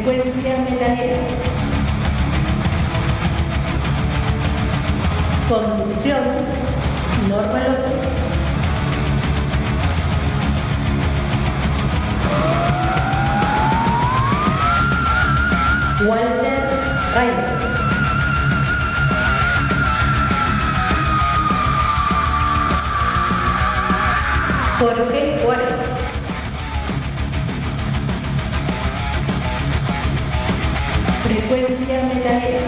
Frecuencia metalera. Conducción, Norma López. Walter Reiner. Jorge Juárez. Frecuencia metalera.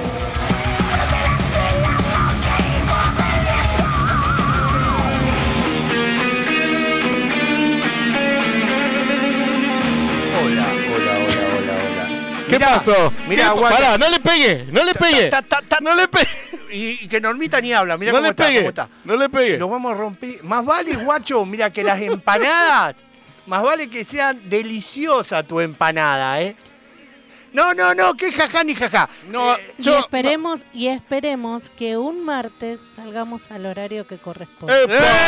¿Qué pasó? Mirá, pará, no le pegue, no le pegue. No le pegue. Y que Normita ni habla, mirá No cómo le está, pegue. cómo está. No le pegue. Nos vamos a romper. Más vale, guacho, mira que las empanadas, más vale que sean deliciosas tu empanada, ¿eh? No, que jajá ni jajá. No, Y esperemos que un martes salgamos al horario que corresponde.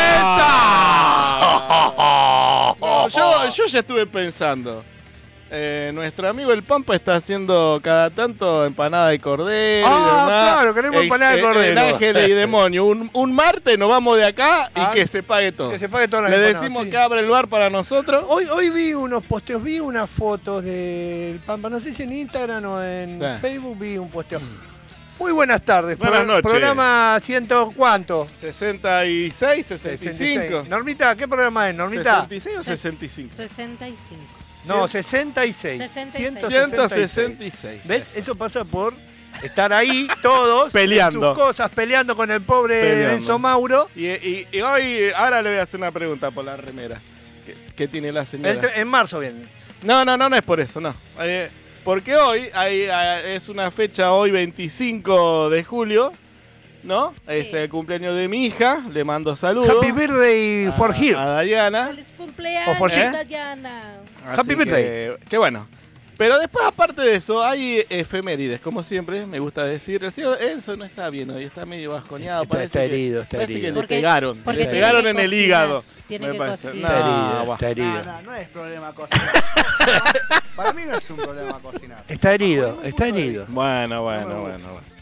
No, yo ya estuve pensando. Nuestro amigo el Pampa está haciendo cada tanto empanada de cordero y demás. Claro, queremos empanada de cordero. El ángel y demonio. Un martes nos vamos de acá y que se pague todo. Que se pague toda la Le empanada, decimos sí. que abra el bar para nosotros. Hoy vi unos posteos, vi unas fotos del Pampa, no sé si en Instagram o en Facebook vi un posteo. Muy buenas tardes. Buenas noches. Programa ciento cuánto. 66, 65. Normita, ¿qué programa es, Normita? 66 o 65. 65. No, 66. 66. 166. ¿Ves? Eso pasa por estar ahí todos Peleando. en sus cosas, peleando con el pobre Enzo Mauro. Y hoy, ahora le voy a hacer una pregunta por la remera que tiene la señora. En marzo viene. No es por eso, no. Porque hoy es una fecha, hoy 25 de julio, ¿no? Sí. Es el cumpleaños de mi hija, le mando saludos. Happy birthday for here. A Diana. ¡Feliz cumpleaños, Diana! Happy birthday. Qué bueno. Pero después, aparte de eso, hay efemérides, como siempre, me gusta decir. El señor Enzo no está bien hoy, está medio bajoneado. Está herido. Parece que le pegaron en el hígado. Tiene que cocinar. Está herido. No es problema cocinar. Para mí no es un problema cocinar. Está herido. Bueno.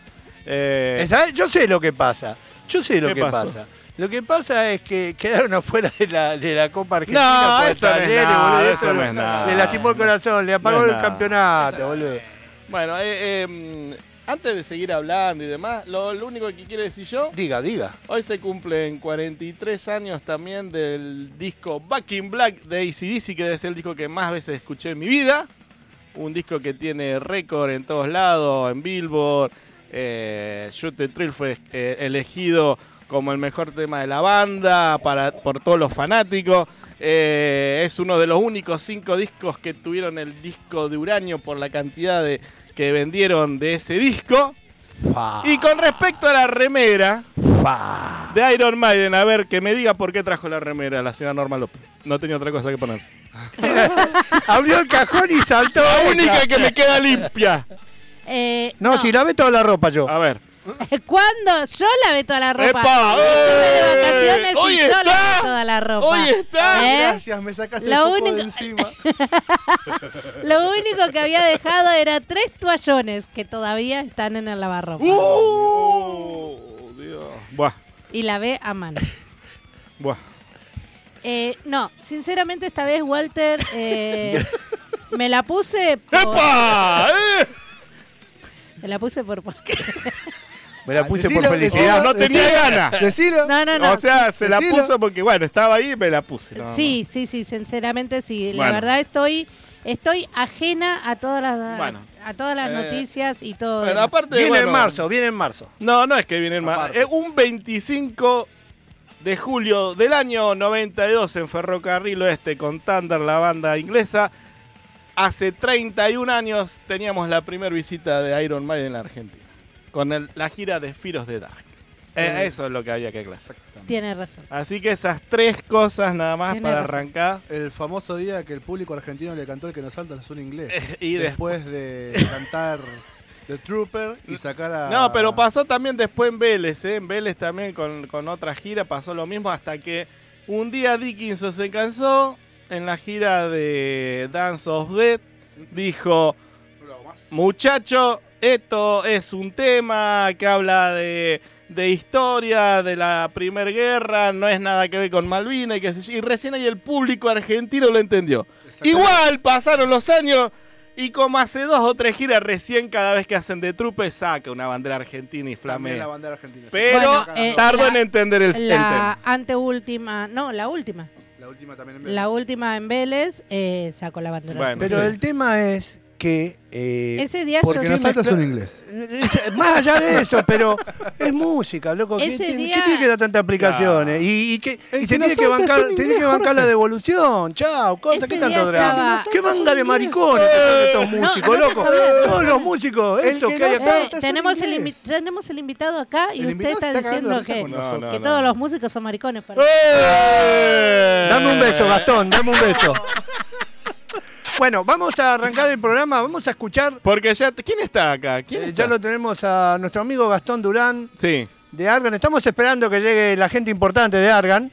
Yo sé lo que pasa. ¿Qué pasa? Lo que pasa es que quedaron afuera de la Copa Argentina. No, eso no es nada. Le lastimó el corazón, le apagó el campeonato, boludo. Bueno, antes de seguir hablando y demás, lo único que quiero decir yo... Diga. Hoy se cumplen 43 años también del disco Back in Black de AC/DC, que es el disco que más veces escuché en mi vida. Un disco que tiene récord en todos lados, en Billboard. Shoot the Thrill fue elegido como el mejor tema de la banda por todos los fanáticos. Es uno de los únicos 5 discos que tuvieron el disco de uranio por la cantidad que vendieron de ese disco. Y con respecto a la remera de Iron Maiden, a ver, que me diga por qué trajo la remera la señora Norma López. No tenía otra cosa que ponerse. Abrió el cajón y saltó. La única que me queda limpia. No, si lavé toda la ropa yo. A ver. ¿Cuándo? Yo lavé toda la ropa. ¡Epa! Estuve de vacaciones ¡Hoy y yo está! lavé toda la ropa. ¡Hoy está! Gracias, me sacaste Lo el poco único- de encima. Lo único que había dejado era 3 toallones que todavía están en el lavarropa. Dios. Buah. Y lavé a mano. Buah. No, sinceramente esta vez, Walter, me la puse por... ¡Epa! Me la puse por... Me la puse Decilo, por felicidad. No tenía ganas. Decilo. No. O sea, se la decilo. puso porque, bueno, estaba ahí y me la puse. No, Sí, sinceramente sí. Bueno. La verdad estoy ajena a todas las, Bueno. a todas las noticias y todo. Bueno, aparte, Viene bueno, en marzo. No es que viene en marzo. Aparte. Un 25 de julio del año 92 en Ferrocarril Oeste con Thunder, la banda inglesa. Hace 31 años teníamos la primera visita de Iron Maiden en la Argentina. Con la gira de Fear of the Dark. Eso es lo que había que aclarar. Tiene razón. Así que esas 3 cosas nada más Tiene para razón. arrancar. El famoso día que el público argentino le cantó El que nos salta es un inglés. Y después de cantar The Trooper y sacar a... No, pero pasó también después en Vélez, ¿eh? En Vélez también con otra gira pasó lo mismo hasta que un día Dickinson se cansó en la gira de Dance of Death, dijo, muchacho, esto es un tema que habla de historia, de la Primera Guerra, no es nada que ver con Malvinas, y recién ahí el público argentino lo entendió. Igual pasaron los años y como hace 2 o 3 giras, recién cada vez que hacen de trupe saca una bandera argentina y También flamea. la bandera argentina. sí. Pero Bueno, tardó en entender el tema. La anteúltima, no, la última. La última también en Vélez. La última en Vélez sacó la bandera. Bueno, Pero sí. el tema es que... Ese día Porque yo no saltas un inglés. Más allá de eso, pero es música, loco. ¿Qué Ese tiene, día- qué tiene que dar tantas aplicaciones? Claro. Y El se que tiene no que salta bancar, es un tiene que inglés, bancar la devolución. Chao, corta, Ese ¿qué tanto día drama? estaba- ¿Qué manga de maricones que son estos No, músicos, no loco? te jodas. Todos los músicos, estos que hay acá. tenemos el invitado acá y El usted invitado está se está cagando diciendo de risa que, con nosotros. que todos los músicos son maricones. Dame un beso, Gastón, dame un beso. Bueno, vamos a arrancar el programa, vamos a escuchar. Porque ya... ¿Quién está acá? ¿Quién está? Ya lo tenemos a nuestro amigo Gastón Durán Sí. de Argan. Estamos esperando que llegue la gente importante de Argan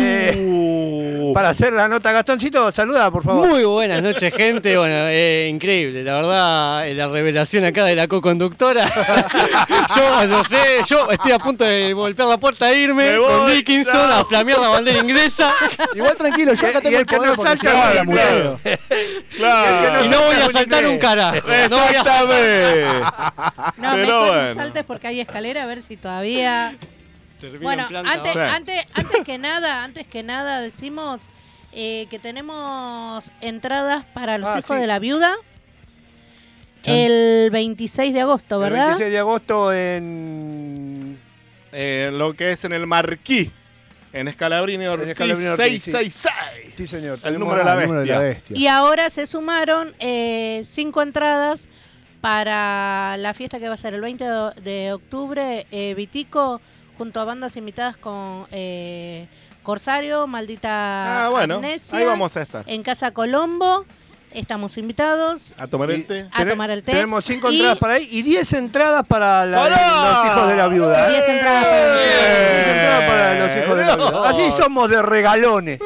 para hacer la nota. Gastoncito, saluda, por favor. Muy buenas noches, gente. Bueno, increíble, la verdad, la revelación acá de la co-conductora. Yo no sé, yo estoy a punto de golpear la puerta e irme Me voy, con Dickinson a flamear la bandera inglesa. Igual tranquilo, yo acá Y tengo el el que poder no porque salta se no habla, habla, muchacho. Claro. Y no voy a un saltar inglés. un carajo. No voy a Exactamente. No, Pero mejor bueno. no saltes porque hay escalera, a ver si todavía... terminar Bueno, en planta baja. antes que nada decimos que tenemos entradas para los hijos sí. de la viuda Chan. el 26 de agosto, El ¿verdad? 26 de agosto en... Lo que es en el Marquí, en Escalabrini Ortiz, Scalabrini Ortiz, sí. 666. Sí, señor. El tenemos- número de la El número de la bestia. bestia. Y ahora se sumaron 5 entradas para la fiesta que va a ser el 20 de octubre, Vitico, junto a bandas invitadas con Corsario, Maldita Bueno, Amnesia, ahí vamos a estar. en Casa Colombo. Estamos invitados A tomar Y- el té. a tomar el té. Tenemos 5 Y- entradas para ahí y 10 entradas para ¡Pará! los hijos de la viuda. 10 entradas para los hijos. 10 entradas para los hijos de la viuda. Así somos de regalones.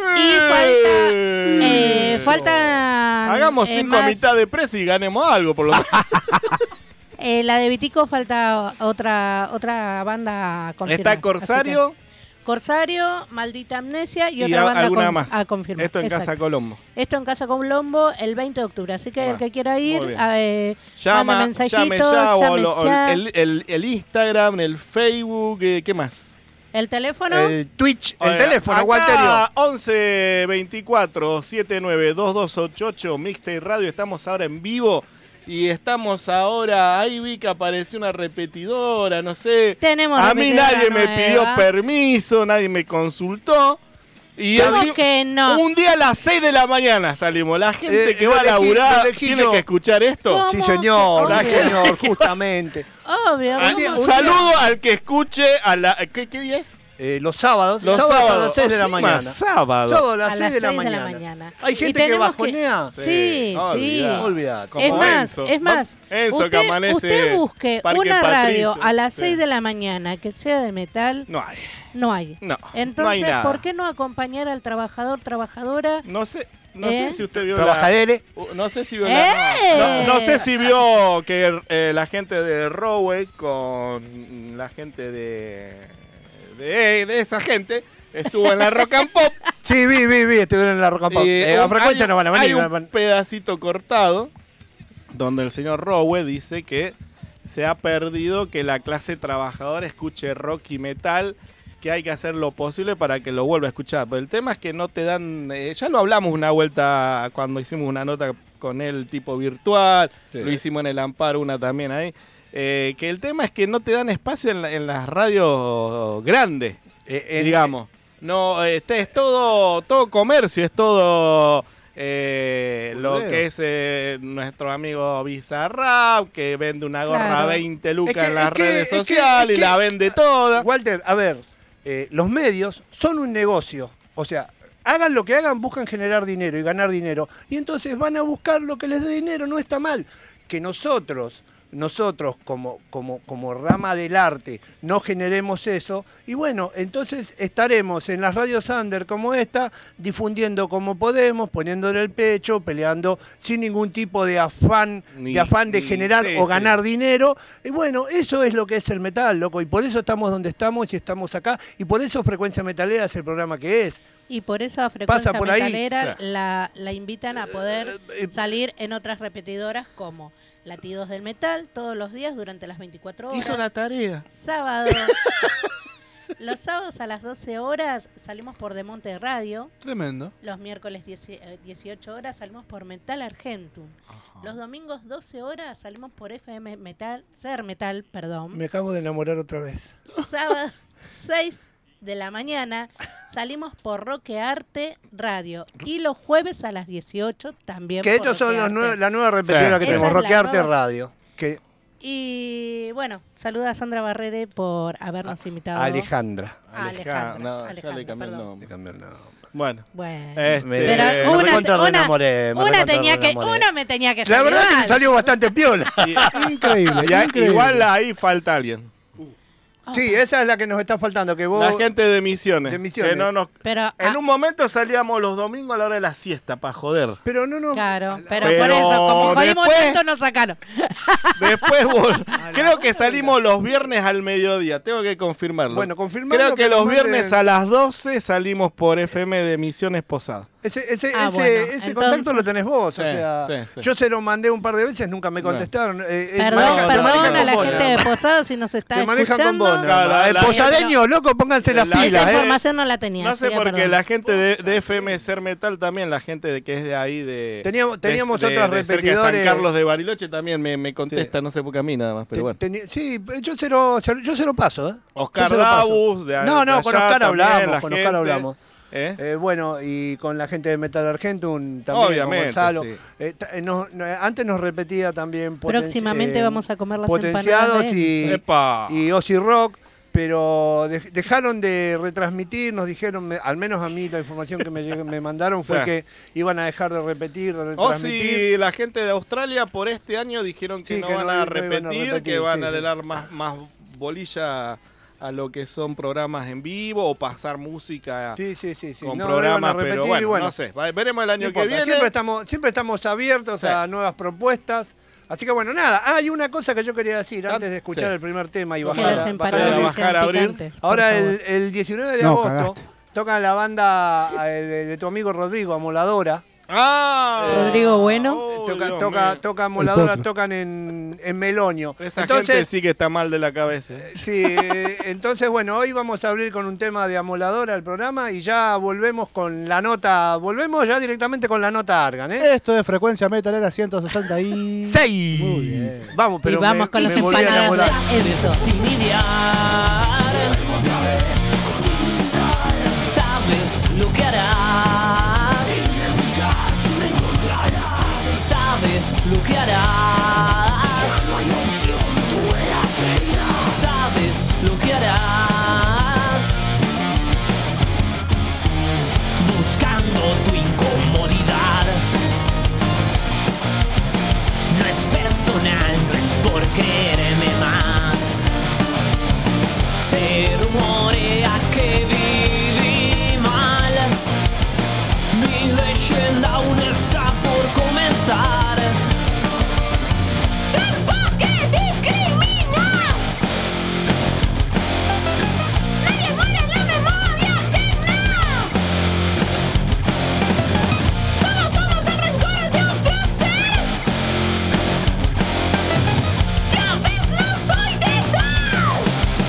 Y falta Hagamos 5 a mitad de precio y ganemos algo, por lo menos. la de Vitico falta otra banda confirmar. Está Así Corsario que Corsario, Maldita Amnesia y y otra banda alguna más. a confirmar. Esto en Exacto. Casa Colombo. Esto en Casa Colombo el 20 de octubre. Así que Bueno, el que quiera ir, muy bien. mande Llame mensajitos, ya o llame ya. el Instagram, el Facebook, ¿qué más? El teléfono. El Twitch, el Oiga, teléfono, acá, Walterio. 11 24 79 2288 Mixtape Radio. Estamos ahora en vivo y estamos ahora. Ahí vi que apareció una repetidora, no sé. Tenemos A mí repetidora nadie me nueva. pidió permiso, nadie me consultó. Y ¿Cómo así, que no? un día a las 6 de la mañana salimos. La gente que lo va a elegí- laburar lo elegí tiene yo. que escuchar esto. ¿Cómo? Sí, señor, Obvio. sí, señor, justamente. Obvio. Ah, ¿cómo? saludo al que escuche a la... ¿Qué día es? Los sábados, Los a sábados. las 6 de la Encima, mañana. sábado. Sábado a las A 6 las de la 6 de la mañana. mañana. Hay Y gente que tenemos bajonea. Sí, sí. olvidá. Olvidate. Como Es más, Enzo. es más. Enzo que amanece usted busque Parque una radio Patricio. a las Sí. 6 de la mañana que sea de metal, No hay. no hay. No, Entonces, no hay nada. ¿por qué no acompañar al trabajador, trabajadora? No sé ¿Eh? si usted vio Trabajadere. No sé si vio ¡Eh! no sé si vio que la gente de Rowway con la gente de esa gente estuvo en la Rock and Pop. Sí, vi, estuvieron en la Rock and Pop. Y A frecuencia hay- no van a hay venir. un pedacito cortado donde el señor Rowe dice que se ha perdido que la clase trabajadora escuche rock y metal, que hay que hacer lo posible para que lo vuelva a escuchar. Pero el tema es que no te dan... ya lo hablamos una vuelta cuando hicimos una nota con él tipo virtual, Sí. lo hicimos en el Amparo una también ahí, que el tema es que no te dan espacio en las radios grandes, digamos. No, es todo comercio, es todo lo Boludeo. que es nuestro amigo Bizarrap, que vende una gorra Claro. 20 lucas Es que- en las es que- redes es que- sociales es y que- la vende toda. Walter, a ver, los medios son un negocio. O sea, hagan lo que hagan, buscan generar dinero y ganar dinero. Y entonces van a buscar lo que les dé dinero, no está mal. Que nosotros nosotros como rama del arte no generemos eso, y bueno, entonces estaremos en las radios under como esta, difundiendo como podemos, poniéndole el pecho, peleando sin ningún tipo de afán de generar o ganar dinero. Y bueno, eso es lo que es el metal, loco, y por eso estamos donde estamos y estamos acá, y por eso Frecuencia Metalera es el programa que es. Y por eso a Frecuencia por ahí. Metalera la invitan a poder salir en otras repetidoras como Latidos del Metal todos los días durante las 24 horas. Hizo la tarea. Sábado. Los sábados a las 12 horas salimos por Demonte Radio. Tremendo. Los miércoles 18 horas salimos por Metal Argentum. Ajá. Los domingos 12 horas salimos por FM Metal, Ser Metal, perdón. Me acabo de enamorar otra vez. Sábado 6 de la mañana salimos por Roquearte Radio. Y los jueves a las 18 también Que por ellos son Roquearte. la nueva repetidora que Esa tenemos, es la Roquearte nueva. Radio. Que Y bueno, saluda a Sandra Barrere por habernos invitado. Alejandra. Alejandra. No, ya Alejandra, le cambié el perdón. nombre. Le cambió el nombre. Bueno. Bueno. Este, Pero me una recontra-reenamoré, me una tenía que, recontra-reenamoré. una me tenía que La salir verdad que mal. me salió bastante piola. Increíble. ya, increíble. igual ahí falta alguien. Sí, esa es la que nos está faltando, que vos... La gente de Misiones. De Misiones. Que no nos... Pero, En un momento salíamos los domingos a la hora de la siesta, para joder. Pero no... claro, pero Pero por eso, como jodimos después- tanto, nos sacaron. Después creo que salimos los viernes al mediodía, tengo que confirmarlo. Bueno, confirmalo Creo que que los nos viernes manden- a las 12 salimos por FM de Misiones Posada. Ese Bueno, contacto entonces- lo tenés vos, Sí, o sea... sí. Yo se lo mandé un par de veces, nunca me contestaron. Perdón, no, perdón no, a la no, gente de Posada si nos está Te manejan con escuchando. vos, nada Claro, más. la- Posadeños, loco, pónganse las la- pilas, Esa ¿eh? información no la tenía. No sé sería porque perdón. la gente de FM Ser Metal también, la gente de que es de ahí de... Teníamos de otras cerca de San repetidores. Carlos de Bariloche también me contesta, no sé por qué a mí nada más, pero bueno. Sí, yo se lo paso, ¿eh? Oscar Yo se lo paso. Dabus, de No, de con allá Oscar también, hablamos, la con Oscar gente. hablamos. ¿Eh? Bueno, y con la gente de Metal Argentum también, Obviamente, con Gonzalo. sí. Antes nos repetía también Próximamente vamos a comer las Potenciados empanadas de Epa. y Ozzy Rock, pero dejaron de retransmitir, nos dijeron, al menos a mí la información que me mandaron fue Sí. que iban a dejar de repetir, de O retransmitir. si la gente de Australia por este año dijeron que Sí, no que van no a iban a repetir, repetir, que van sí, a sí. dar más bolilla a lo que son programas en vivo o pasar música Sí. con No, programas, iban a repetir, pero y bueno, no sé, veremos el año no que importa, viene. siempre estamos abiertos Sí. a nuevas propuestas. Así que bueno, nada, hay una cosa que yo quería decir antes de escuchar Sí. el primer tema y Que Que bajar, las Bajar, empanadas bajar, no sean abrir. picantes, por Ahora favor. el 19 de No, agosto cagaste. toca la banda de tu amigo Rodrigo, Amoladora. Ah, Rodrigo Bueno. oh, Dios Toca mío. Amoladora, potro. tocan en Melonio. Esa Entonces, gente sí que está mal de la cabeza. sí, entonces bueno, hoy vamos a abrir con un tema de Amoladora el programa y ya volvemos con la nota, volvemos ya directamente con la nota Argan, ¿eh? Esto es Frecuencia Metalera 160 y... ¡Seis! Muy bien. Vamos, Y pero vamos con las me volví a empanadas enamorar. de Enzo. Sin idear, sabes lo que harás, sabes lo que harás, sabes lo que harás, buscando tu incomodidad. No es personal, no es por creerme más. Se rumorea que viví mal. Mi leyenda aún está por comenzar. ¡Tiempo que discrimina! ¡Nadie muere en la memoria ajena! Todos somos el rencor de otro ser. Ya ves, no soy de tal.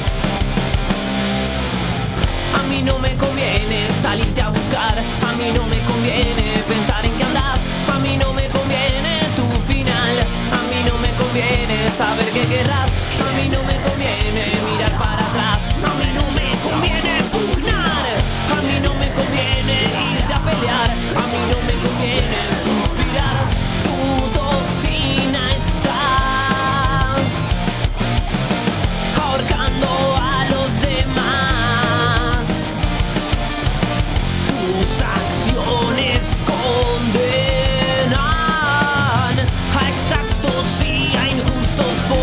A mí no me conviene salirte a buscar. A mí no me conviene pensar en qué andar. A mí no me conviene tu final. A mí no me conviene saber qué querrás. A mí no me conviene mirar para atrás. A mí no me conviene pugnar. A mí no me conviene irte a pelear. A mí no me conviene suspirar. Tu toxina está ahorcando a los demás. Tus acciones condenan a exactos y a injustos por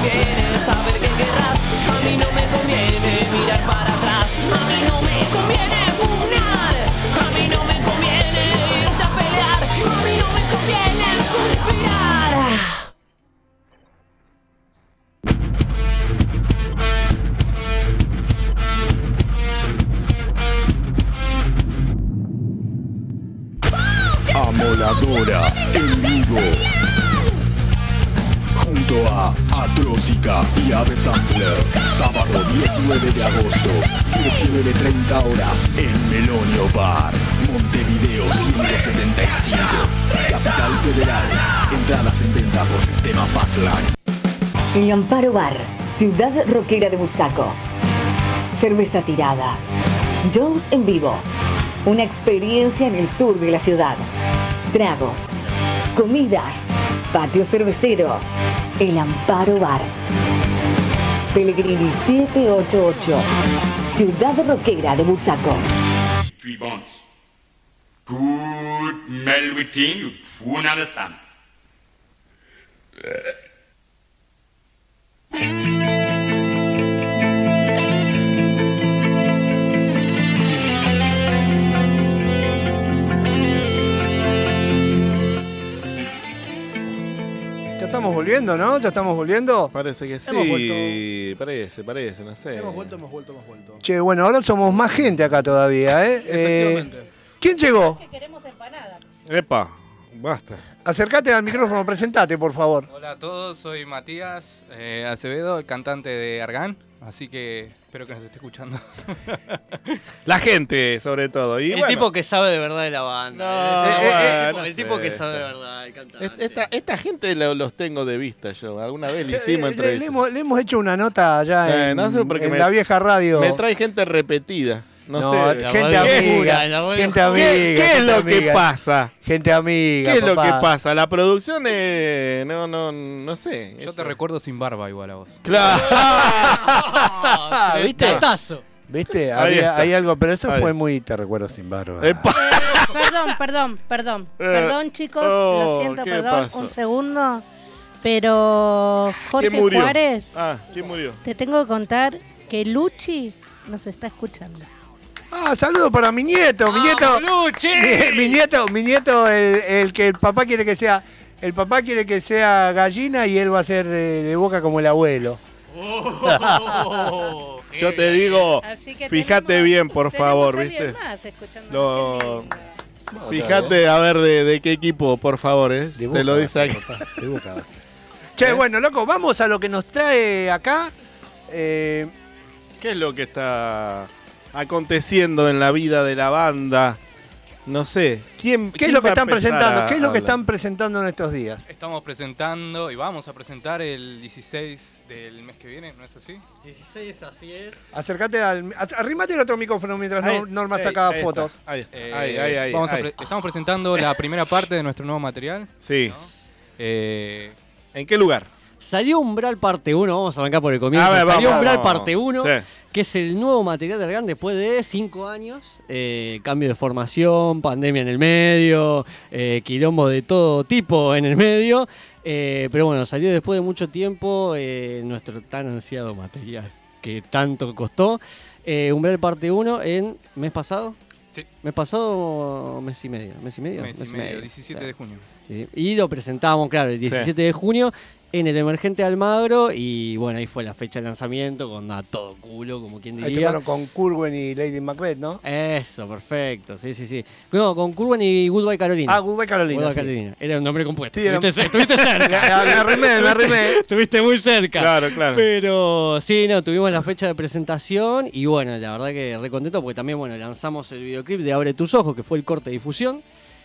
conviene saber qué querrás. A mí no me conviene mirar para atrás. A mí no me conviene pugnar. A mí no me conviene irte a pelear. A mí no me conviene suspirar. Amoladora en vivo junto a Atrocica y Ave Sampler, sábado 19 de agosto, 19:30 horas en Melonio Bar, Montevideo 175, Capital Federal. Entradas en venta por sistema Passline. El Amparo Bar, ciudad rockera de Bursaco. Cerveza tirada. Jones en vivo. Una experiencia en el sur de la ciudad. Tragos, comidas, patio cervecero. El Amparo Bar. Pellegrini 788. Ciudad rockera de Bursaco. Good melwitting, you won't understand. Ya estamos volviendo, ¿no? ¿Ya estamos volviendo? Parece que Hemos sí. Parece, no sé. Hemos vuelto. Che, bueno, ahora somos más gente acá todavía, ¿eh? Efectivamente. ¿Quién llegó? Que queremos empanadas. Epa, basta. Acércate al micrófono, presentate, por favor. Hola a todos, soy Matías Acevedo, el cantante de Argan, así que espero que nos esté escuchando. La gente, sobre todo. Y El bueno, tipo que sabe de verdad de la banda. No, el no tipo sé. que sabe de verdad, el cantante. esta gente los tengo de vista yo. Alguna vez le Le, hicimos le entrevista. hemos hecho una nota allá en, No sé porque en la vieja radio. Me trae gente repetida. No, No, sé. gente radio amiga, pura, la radio gente pura. amiga. ¿Qué es gente lo que amiga. pasa? Gente amiga, ¿Qué es lo papá. que pasa? La producción no sé. Yo te recuerdo sin barba igual a vos. Claro. ¿Viste? Tazo. ¿Viste? Ahí está. Hay algo, pero eso Ahí. fue muy, te recuerdo sin barba. Epa. Perdón, chicos, Oh, lo siento, ¿qué perdón, pasó? un segundo. Pero Jorge ¿Quién murió? Juárez, ¿Quién murió? te tengo que contar que Luchi nos está escuchando. Saludo para mi nieto, mi nieto. Luchi! Mi nieto, el que el papá quiere que sea. El papá quiere que sea gallina y él va a ser de boca como el abuelo. Yo te digo, Así que fíjate tenemos- bien, por tenemos favor, a alguien ¿viste? más escuchándonos, Lo- qué lindo. Fíjate a ver de qué equipo, por favor, ¿eh? De Te lo Boca, dice aquí. papá, de Boca. Che, bueno, loco, vamos a lo que nos trae acá. ¿Qué es lo que está aconteciendo en la vida de la banda? No sé. ¿Qué es lo que están presentando? ¿Qué es lo que están presentando en estos días? Estamos presentando y vamos a presentar el 16 del mes que viene, ¿no es así? 16, así es. Acércate arrímate el otro micrófono mientras Ahí, Norma ahí, saca ahí fotos. está, Ahí, está. Ahí. Vamos a ahí. estamos presentando la primera parte de nuestro nuevo material. Sí. Eh, ¿En qué lugar? Salió Umbral parte 1, vamos a arrancar por el comienzo. A ver, Salió vamos, Umbral vamos. parte 1, Sí. que es el nuevo material de Argan después de 5 años. Cambio de formación, pandemia en el medio, quilombo de todo tipo en el medio. Pero bueno, salió después de mucho tiempo nuestro tan ansiado material que tanto costó. Umbral parte 1 en mes pasado. sí, Mes pasado, mes y medio. Mes y medio. mes y medio, 17 de junio. Sí. Y lo presentamos, claro, el 17 de junio en el Emergente Almagro. Y bueno, ahí fue la fecha de lanzamiento con a todo culo, como quien Ahí diría. tocaron con Curwen y Lady Macbeth, ¿no? Eso, perfecto, sí. No, con Curwen y Goodbye Carolina. Goodbye Carolina. Goodbye sí. Carolina. Era un nombre compuesto. Sí, era- Estuviste cerca. Me arrimé. Estuviste muy cerca. Claro. Pero sí, no, tuvimos la fecha de presentación y bueno, la verdad que re contento porque también, bueno, lanzamos el videoclip de Abre tus ojos, que fue el corte de difusión.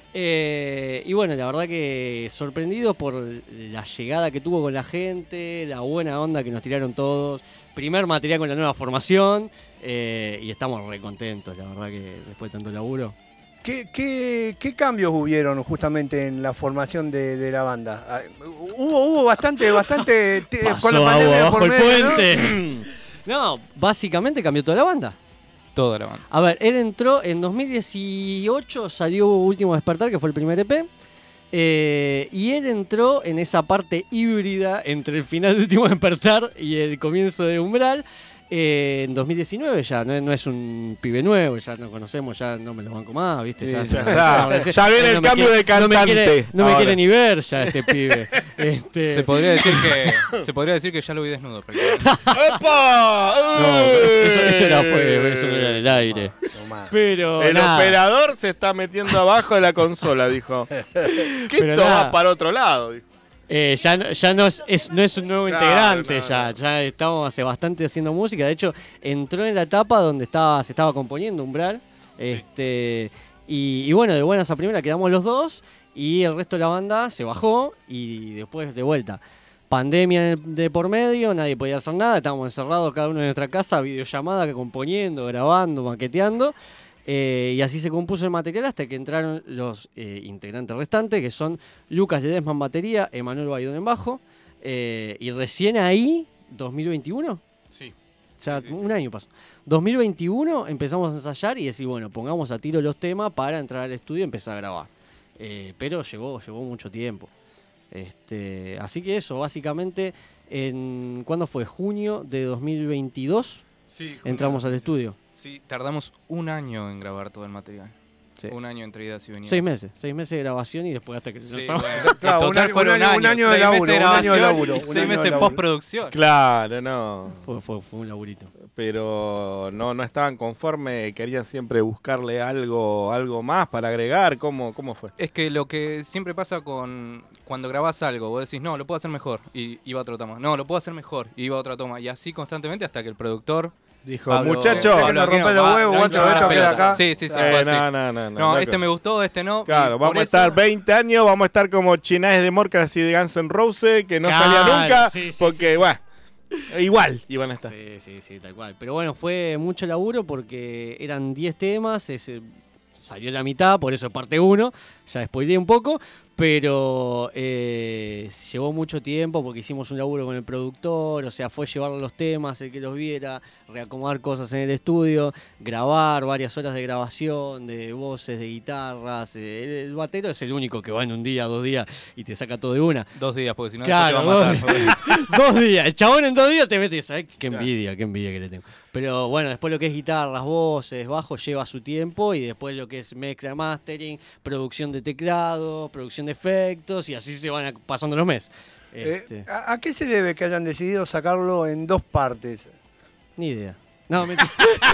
Y bueno, la verdad que sorprendido por la llegada que tuvo con la gente, la buena onda que nos tiraron todos, primer material con la nueva formación y estamos re contentos, la verdad que después de tanto laburo. ¿Qué cambios hubieron justamente en la formación de la banda? Hubo bastante con la Pasó pandemia agua por bajo el medio, ¿no? puente. No, básicamente cambió toda la banda. Toda la banda. A ver, él entró en 2018, salió Último Despertar, que fue el primer EP. Y él entró en esa parte híbrida entre el final de Último Despertar y el comienzo de Umbral. En 2019 ya, no es un pibe nuevo, ya no conocemos, ya no me lo banco más, ¿viste? Sí, ya viene el cambio de cantante. No me quiere ni ver ya este pibe. Se podría decir que ya lo vi desnudo. ¡Epa! No, eso no era en el aire. Pero el nada. operador se está metiendo abajo de la consola, dijo. Que Pero esto nada. va para otro lado, dijo. Ya no es un nuevo Claro, integrante, no. ya estamos hace bastante haciendo música. De hecho, entró en la etapa donde se estaba componiendo Umbral. Y bueno, de buenas a primeras quedamos los dos y el resto de la banda se bajó y después de vuelta. Pandemia de por medio, nadie podía hacer nada, estábamos encerrados cada uno en nuestra casa, videollamada, componiendo, grabando, maqueteando. Y así se compuso el material hasta que entraron los integrantes restantes, que son Lucas Ledesma en batería, Emanuel Baidón en bajo, y recién ahí, 2021, Sí. o sea, un año pasó. 2021 empezamos a ensayar y decir, bueno, pongamos a tiro los temas para entrar al estudio y empezar a grabar. Pero llevó mucho tiempo. Así que eso, básicamente, ¿cuándo fue? ¿Junio de 2022? Sí, entramos al estudio. Sí, tardamos un año en grabar todo el material. Sí. Un año entre idas y venidas. 6 meses de grabación y después hasta que... Sí, nos- bueno. Claro, En total fueron un año de 6 laburo, meses un año de grabación laburo, y un 6 año de meses laburo. postproducción. Claro, no. Fue un laburito. Pero no estaban conformes, querían siempre buscarle algo más para agregar. ¿Cómo fue? Es que lo que siempre pasa cuando grabás algo, vos decís, no, lo puedo hacer mejor, y va otra toma. No, lo puedo hacer mejor, y va otra toma. Y así constantemente hasta que el productor... Dijo, Pablo- muchacho, Pablo rompe Aquino, los va, huevos, no guacho, hincha esto la queda pelota. acá. Sí, fue así. no, No, este me gustó, este no. Claro, y vamos por a estar eso- 20 años, vamos a estar como Chinades de Morcas y de Guns N' Roses, que no salía Claro, nunca, sí, porque, bueno, igual iban a estar. Sí, tal cual. Pero bueno, fue mucho laburo porque eran 10 temas, salió la mitad, por eso es parte 1, ya spoileé un poco, pero llevó mucho tiempo porque hicimos un laburo con el productor, o sea, fue llevar los temas, el que los viera, reacomodar cosas en el estudio, grabar varias horas de grabación, de voces, de guitarras. El batero es el único que va en un día, 2 días y te saca todo de una. 2 días, porque si no Claro, te va a matar. 2 días. El chabón en 2 días te mete, ¿sabes? Qué envidia que le tengo. Pero bueno, después lo que es guitarras, voces, bajo, lleva su tiempo. Y después lo que es mezcla, mastering, producción de teclado, producción de efectos. Y así se van pasando los meses. ¿A qué se debe que hayan decidido sacarlo en 2 partes? Ni idea. No, mentira.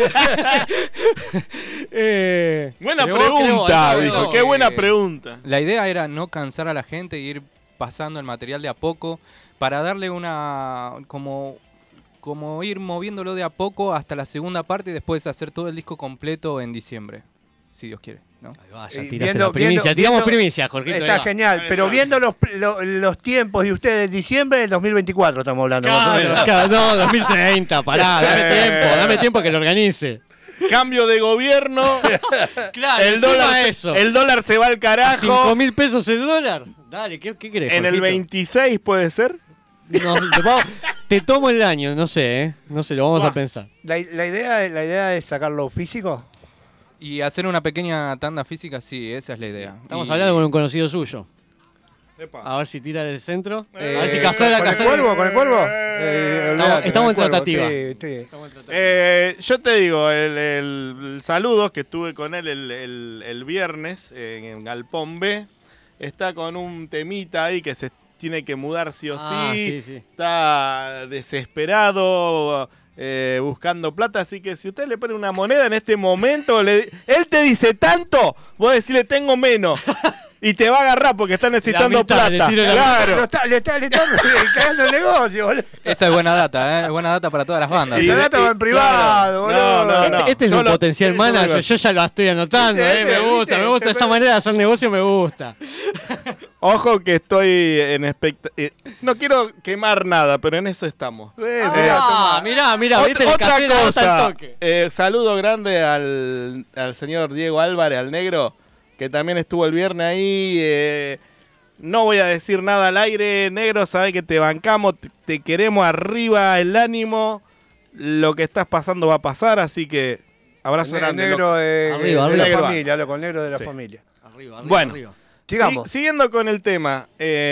Buena Pero vos pregunta, creo, dijo. no, Qué buena pregunta. La idea era no cansar a la gente y ir pasando el material de a poco para darle una... como ir moviéndolo de a poco hasta la segunda parte y después hacer todo el disco completo en diciembre, si Dios quiere, ¿no? Ahí va, ya Y tiraste la primicia. Tiramos primicia, Jorgito. Está ahí va. genial, pero viendo los tiempos de ustedes, diciembre del 2024 estamos hablando. más o menos. Claro, no, 2030, pará, dame tiempo que lo organice. Cambio de gobierno. Claro, el dólar se va al carajo. 5.000 pesos el dólar. Dale, ¿qué crees? En el Jorgito? 26 puede ser. No, te tomo el año, no sé, ¿eh? No sé, lo vamos a pensar. La idea es sacarlo físico. Y hacer una pequeña tanda física, sí, esa es la idea. Estamos Y- hablando con un conocido suyo. Epa. A ver si tira del centro. A ver si casó la ¿Con el casó. cuervo? ¿Con el cuervo? Estamos en con el cuervo, tratativa. sí. Yo te digo, el saludos que estuve con él el viernes en Galpón B. Está con un temita ahí que se tiene que mudar sí o sí. Sí. Está desesperado buscando plata. Así que si usted le pone una moneda en este momento, él te dice tanto, vos decirle tengo menos. Y te va a agarrar porque está necesitando mitad, le plata. tiro la Claro. Le está cagando el negocio, boludo. Esa es buena data, ¿eh? Buena data para todas las bandas. Y- La data va en privado, claro. boludo. No. Este es Yo un lo- potencial eso manager, digo. yo ya lo estoy anotando, ¿Viste? me gusta ¿Viste? esa manera de hacer negocio, me gusta. Ojo que estoy en no quiero quemar nada, pero en eso estamos. Mirá, viste el Otra casero, nota cosa, al toque. saludo grande al señor Diego Álvarez, al negro, que también estuvo el viernes ahí. No voy a decir nada al aire, negro, sabés que te bancamos, te queremos arriba el ánimo. Lo que estás pasando va a pasar, así que abrazo El grande. negro loco. de Arriba, la arriba. familia, hablo con el negro de la familia. Arriba, Bueno. arriba. Sigamos. Siguiendo con el tema,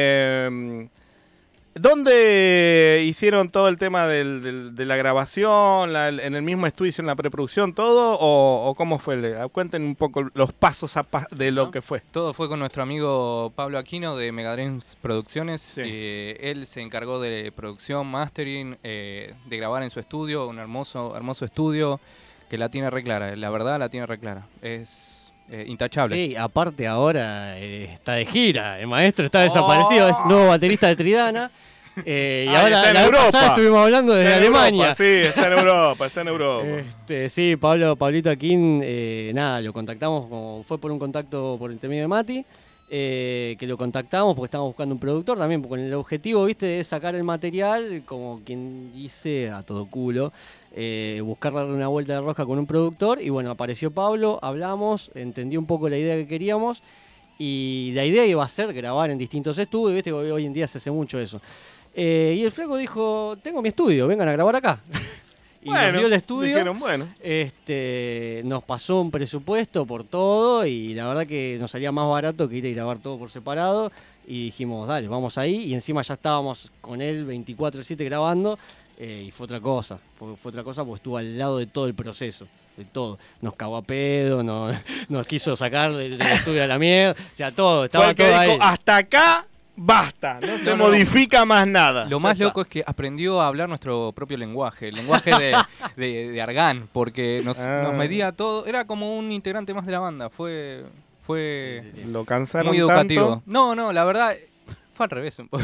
¿dónde hicieron todo el tema de la grabación? ¿En el mismo estudio hicieron la preproducción, todo? ¿O cómo fue? Cuenten un poco los pasos de lo que fue. Todo fue con nuestro amigo Pablo Aquino de Megadreams Producciones. Sí. Él se encargó de producción, mastering, de grabar en su estudio, un hermoso estudio que la tiene re clara. La verdad la tiene re clara. Es intachable. Sí, aparte ahora está de gira. El maestro está desaparecido, es nuevo baterista de Tridana. Y ahora está en la vez Europa. pasada estuvimos hablando desde Está en Alemania. Europa, sí, está en Europa, está en Europa. Sí, Pablito Aquín, nada, lo contactamos, fue por un contacto por intermedio de Mati, que lo contactamos porque estábamos buscando un productor también, con el objetivo, viste, de sacar el material, como quien dice, a todo culo, buscar darle una vuelta de rosca con un productor, y bueno, apareció Pablo, hablamos, entendí un poco la idea que queríamos, y la idea iba a ser grabar en distintos estudios, viste, hoy en día se hace mucho eso. Y el flaco dijo, tengo mi estudio, vengan a grabar acá. Y Bueno, nos dio el estudio, dijeron, bueno. nos pasó un presupuesto por todo y la verdad que nos salía más barato que ir a grabar todo por separado. Y dijimos, dale, vamos ahí. Y encima ya estábamos con él 24/7 grabando y fue otra cosa. Fue otra cosa porque estuvo al lado de todo el proceso. De todo. Nos cagó a pedo, nos quiso sacar del estudio a la mierda. O sea, todo, estaba Porque todo dijo, ahí. hasta acá basta, no se modifica más nada. Lo más loco es que aprendió a hablar nuestro propio lenguaje, el lenguaje de Argan, porque nos medía todo. Era como un integrante más de la banda. Fue Lo cansaron muy educativo. tanto. No, la verdad fue al revés un poco.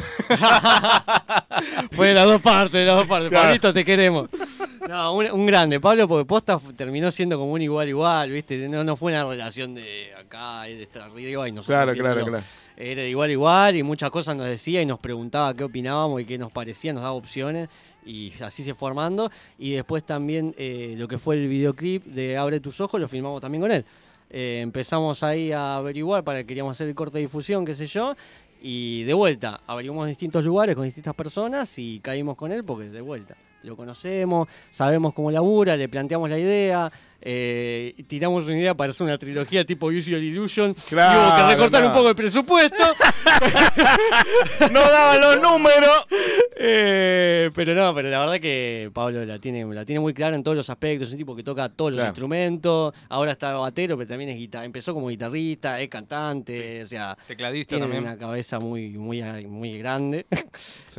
Fue de las dos partes, Claro. Pablito, te queremos. No, un grande. Pablo, porque posta terminó siendo como un igual, ¿viste? No fue una relación de acá y de estar arriba y nosotros. Claro. Era de igual y muchas cosas nos decía y nos preguntaba qué opinábamos y qué nos parecía, nos daba opciones y así se fue armando. Y después también lo que fue el videoclip de Abre tus ojos lo filmamos también con él. Empezamos ahí a averiguar queríamos hacer el corte de difusión, qué sé yo. Y de vuelta, averiguamos distintos lugares con distintas personas y caímos con él porque de vuelta lo conocemos, sabemos cómo labura, le planteamos la idea, tiramos una idea para hacer una trilogía tipo Usual Illusion y hubo que recortar un poco el presupuesto. No daban los números. Pero la verdad que Pablo la tiene muy clara en todos los aspectos, es un tipo que toca todos los instrumentos, ahora está batero, pero también es empezó como guitarrista, es cantante, o sea, tecladista tiene también. una cabeza muy grande. Sí.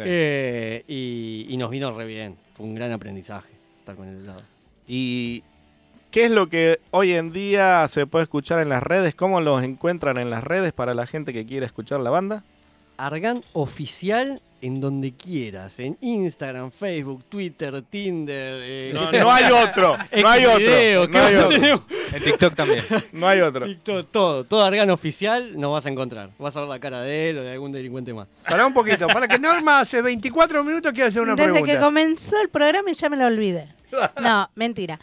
Y nos vino re bien, fue un gran aprendizaje estar con él al lado. ¿Y qué es lo que hoy en día se puede escuchar en las redes? ¿Cómo los encuentran en las redes para la gente que quiera escuchar la banda? Argan Oficial en donde quieras, en Instagram, Facebook, Twitter, Tinder. No hay otro, no hay otro. No hay otro. En TikTok también. No hay otro. TikTok, todo Argan Oficial nos vas a encontrar. Vas a ver la cara de él o de algún delincuente más. Pará un poquito, para que Norma hace 24 minutos quiere hacer una Desde pregunta. que comenzó el programa y ya me lo olvidé. No, mentira.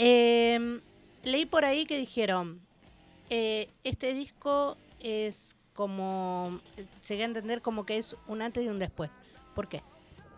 Leí por ahí que dijeron, este disco es como, llegué a entender como que es un antes y un después. ¿Por qué?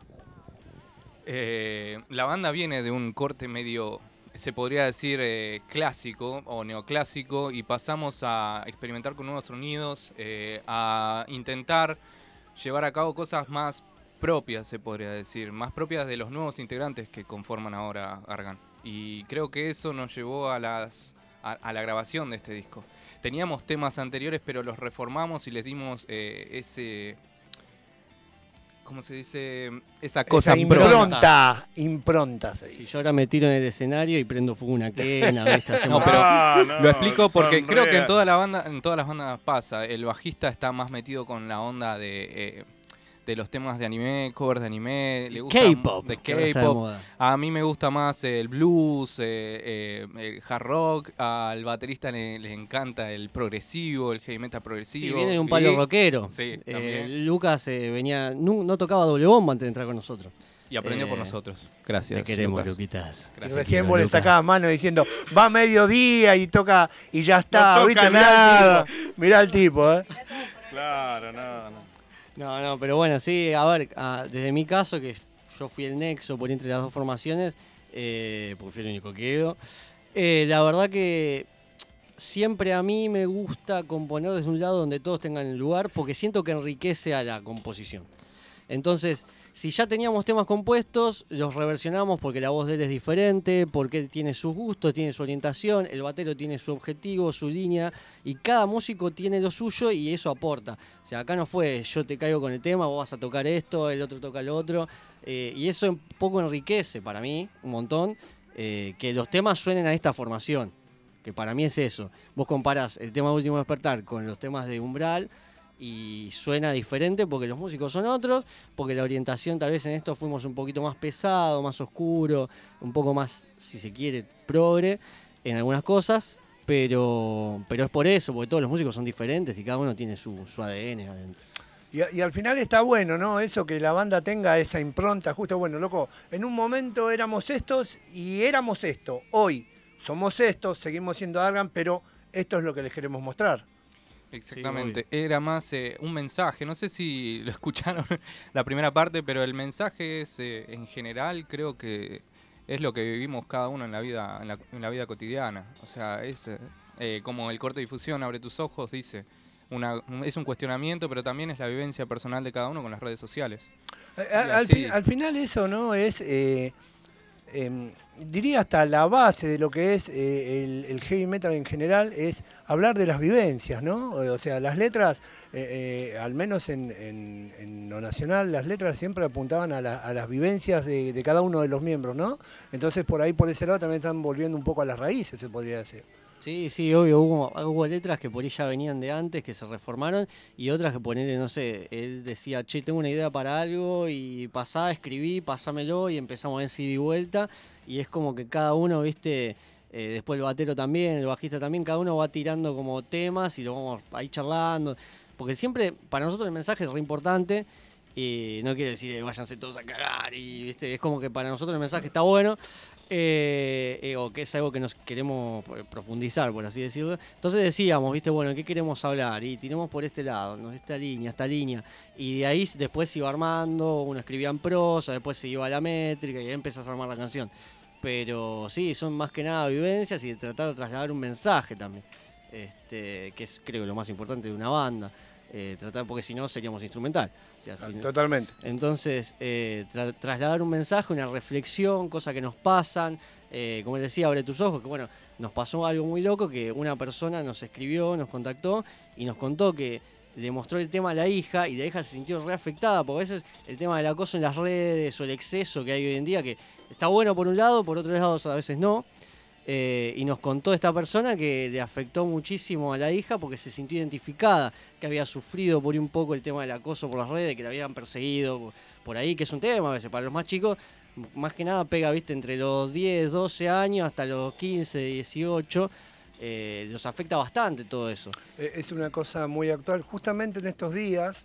La banda viene de un corte medio, se podría decir, clásico o neoclásico, y pasamos a experimentar con nuevos sonidos, a intentar llevar a cabo cosas más propias, se podría decir, más propias de los nuevos integrantes que conforman ahora Argan. Y creo que eso nos llevó a la grabación de este disco. Teníamos temas anteriores, pero los reformamos y les dimos ese... ¿Cómo se dice? Esa cosa impronta. Si yo ahora me tiro en el escenario y prendo fuego una quena, ¿viste? No, pero lo explico porque sonrea. creo que en todas las bandas pasa. El bajista está más metido con la onda de los temas de anime, covers de anime, le gusta K-pop, de que ahora está de K-pop. moda. A mí me gusta más el blues, el hard rock. Al baterista le encanta el progresivo, el heavy metal progresivo. Sí, viene de un palo rockero. Sí, también. Lucas venía, no tocaba doble bomba antes de entrar con nosotros. Y aprendió por nosotros. Gracias. Te queremos, Lucas. Luquitas. Y Gracias. recién vos le sacabas mano diciendo, va a mediodía y toca y ya está. No toca ¿viste? nada. Mirá el tipo, Claro, no. No, pero bueno, sí, a ver, desde mi caso, que yo fui el nexo por entre las dos formaciones, porque fui el único que quedó, la verdad que siempre a mí me gusta componer desde un lado donde todos tengan el lugar, porque siento que enriquece a la composición. Entonces, si ya teníamos temas compuestos, los reversionamos porque la voz de él es diferente, porque él tiene sus gustos, tiene su orientación, el batero tiene su objetivo, su línea, y cada músico tiene lo suyo y eso aporta. O sea, acá no fue yo te caigo con el tema, vos vas a tocar esto, el otro toca lo otro, y eso un poco enriquece para mí, un montón, que los temas suenen a esta formación, que para mí es eso. Vos comparás el tema Último Despertar con los temas de Umbral, y suena diferente porque los músicos son otros, porque la orientación tal vez en esto fuimos un poquito más pesado, más oscuro, un poco más, si se quiere, progre en algunas cosas, pero es por eso, porque todos los músicos son diferentes y cada uno tiene su ADN adentro. Y al final está bueno, ¿no? Eso que la banda tenga esa impronta, justo, bueno, loco, en un momento éramos estos y éramos esto, hoy somos estos, seguimos siendo Argan, pero esto es lo que les queremos mostrar. Exactamente, sí, era más un mensaje, no sé si lo escucharon la primera parte, pero el mensaje es, en general, creo que es lo que vivimos cada uno en la vida, en la vida cotidiana. O sea, es como el corte de difusión, Abre tus ojos, dice, es un cuestionamiento, pero también es la vivencia personal de cada uno con las redes sociales. Al final eso, ¿no? Es... diría hasta la base de lo que es el heavy metal en general es hablar de las vivencias, ¿no? O sea, las letras, al menos en lo nacional, las letras siempre apuntaban a las vivencias de cada uno de los miembros, ¿no? Entonces por ahí, por ese lado, también están volviendo un poco a las raíces, se podría decir. Sí, sí, obvio, hubo letras que por ahí ya venían de antes, que se reformaron, y otras que ponele, no sé, él decía, che, tengo una idea para algo, y escribí, pasámelo, y empezamos a ver si di vuelta, y es como que cada uno, viste, después el batero también, el bajista también, cada uno va tirando como temas, y lo vamos ahí charlando, porque siempre, para nosotros el mensaje es re importante, y no quiere decir váyanse todos a cagar, y viste, es como que para nosotros el mensaje está bueno, o que es algo que nos queremos profundizar, por así decirlo. Entonces decíamos, viste, bueno, ¿qué queremos hablar? Y tiramos por este lado, esta línea. Y de ahí después se iba armando, uno escribía en prosa, después se iba a la métrica y ahí empezás a armar la canción. Pero sí, son más que nada vivencias y tratar de trasladar un mensaje también, que es creo lo más importante de una banda. Porque si no seríamos instrumental. O sea, totalmente. Entonces, trasladar un mensaje, una reflexión, cosas que nos pasan. Como les decía, Abre tus ojos, que bueno, nos pasó algo muy loco, que una persona nos escribió, nos contactó y nos contó que le mostró el tema a la hija y la hija se sintió reafectada, porque a veces el tema del acoso en las redes o el exceso que hay hoy en día, que está bueno por un lado, por otro lado a veces no. Y nos contó esta persona que le afectó muchísimo a la hija porque se sintió identificada, que había sufrido por un poco el tema del acoso por las redes, que la habían perseguido por ahí, que es un tema a veces para los más chicos, más que nada pega, viste, entre los 10, 12 años hasta los 15, 18, los afecta bastante todo eso. Es una cosa muy actual. Justamente en estos días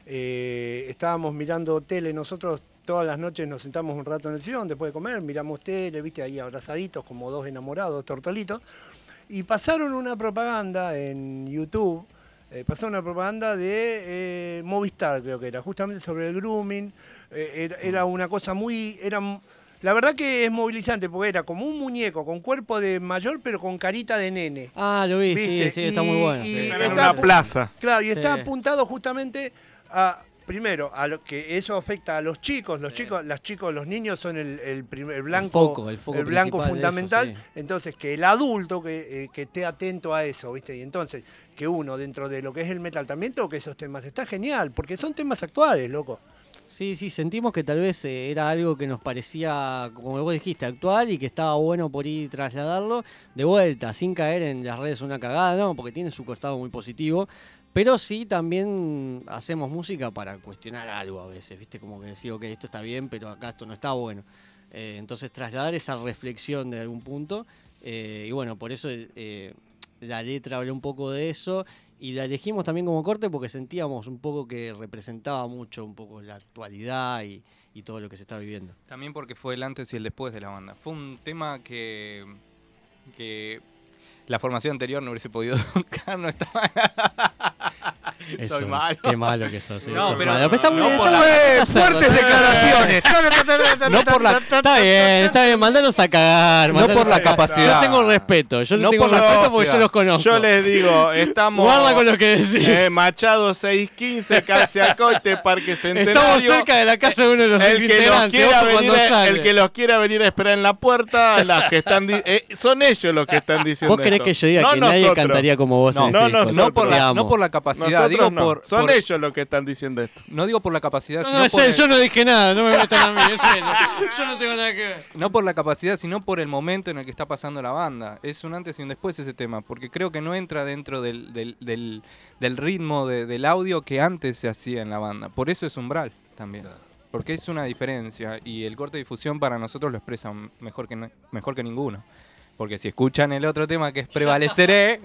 estábamos mirando tele, nosotros todas las noches nos sentamos un rato en el sillón después de comer, miramos tele, viste, ahí abrazaditos como dos enamorados, dos tortolitos, y pasaron una propaganda en YouTube, pasaron una propaganda de Movistar, creo que era, justamente sobre el grooming. Era una cosa muy... La verdad que es movilizante, porque era como un muñeco con cuerpo de mayor, pero con carita de nene. Ah, lo vi, ¿viste? Sí, está muy bueno. En una plaza. Claro, y está apuntado justamente a... Primero, a lo que eso afecta a los chicos, los niños son el blanco, el foco fundamental, eso, sí. Entonces que el adulto que esté atento a eso, ¿viste? Y entonces que uno dentro de lo que es el metal también toque esos temas, está genial, porque son temas actuales, loco. Sí, sentimos que tal vez era algo que nos parecía, como vos dijiste, actual y que estaba bueno por ir trasladarlo de vuelta, sin caer en las redes una cagada, ¿no? Porque tiene su costado muy positivo. Pero sí también hacemos música para cuestionar algo a veces, ¿viste? Como que decir, ok, esto está bien, pero acá esto no está bueno. Entonces trasladar esa reflexión de algún punto. Y bueno, por eso la letra habló un poco de eso. Y la elegimos también como corte porque sentíamos un poco que representaba mucho un poco la actualidad y todo lo que se está viviendo. También porque fue el antes y el después de la banda. Fue un tema que la formación anterior no hubiese podido tocar, no estaba... Eso, Soy malo. Qué malo que sos. No, sos pero malo. Está no bien, por está la- bien. Fuertes declaraciones. No por la, Está bien, mandanos a cagar. no por la capacidad. Yo tengo respeto, yo No tengo por la respeto porque capacidad. yo los conozco. Yo les digo, estamos. Guarda con lo que decís. Machado 615, Calceacoite, Parque Centenario. Estamos cerca de la casa de uno de los el que los integrantes. quiera Ojo venir, cuando sale. el que los quiera venir a esperar en la puerta, las que están son ellos los que están diciendo. ¿Vos querés esto. que yo diga No que nadie nosotros. cantaría como vos No, en no, este disco? nosotros. por Te la, amo. no por la capacidad, Nosotros digo no. por, Son por- ellos los que están diciendo esto. no digo por la capacidad, No, sino no por sé, el- yo no dije nada, no me metan a mí, en serio. Yo no tengo nada que ver. no por la capacidad, sino por el momento en el que está pasando la banda. Es un antes y un después ese tema, porque creo que no entra dentro del ritmo del audio que antes se hacía en la banda. Por eso es umbral también. Porque es una diferencia y el corte de difusión para nosotros lo expresa mejor que ninguno. Porque si escuchan el otro tema que es Prevaleceré,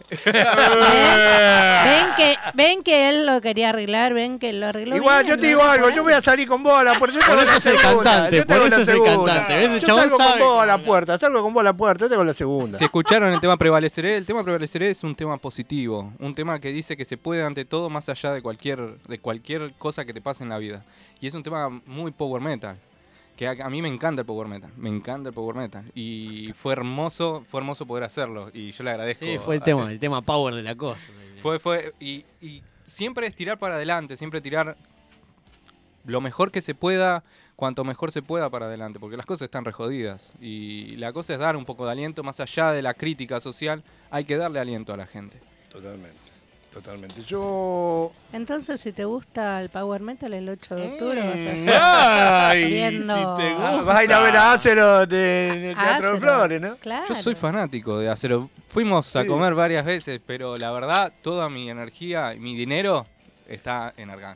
Ven que él lo quería arreglar, ven que lo arregló Igual, bien, yo te digo ¿no? algo, yo voy a salir con vos a la puerta. Yo Por tengo eso la es el segunda, cantante, yo por tengo eso la es el segunda. cantante. ¿Ves? El Yo chabón salgo con sabe vos a la cómo- puerta, salgo con vos a la puerta, yo tengo la segunda. si escucharon el tema Prevaleceré es un tema positivo. Un tema que dice que se puede ante todo más allá de cualquier cosa que te pase en la vida. Y es un tema muy power metal. Que a mí me encanta el power metal, y fue hermoso poder hacerlo y yo le agradezco. Sí, fue el tema power de la cosa. Y siempre es tirar para adelante, siempre tirar lo mejor que se pueda, cuanto mejor se pueda para adelante, porque las cosas están re jodidas y la cosa es dar un poco de aliento más allá de la crítica social, hay que darle aliento a la gente. Totalmente. Yo. Entonces, si te gusta el power metal, el 8 de octubre vas a estar Ay, viendo... si te gusta. Vas a ir a ver a Acero del Teatro de Acero. Flores, ¿no? Claro. Yo soy fanático de Acero, fuimos a Sí. comer varias veces, pero la verdad, toda mi energía y mi dinero está en Argan.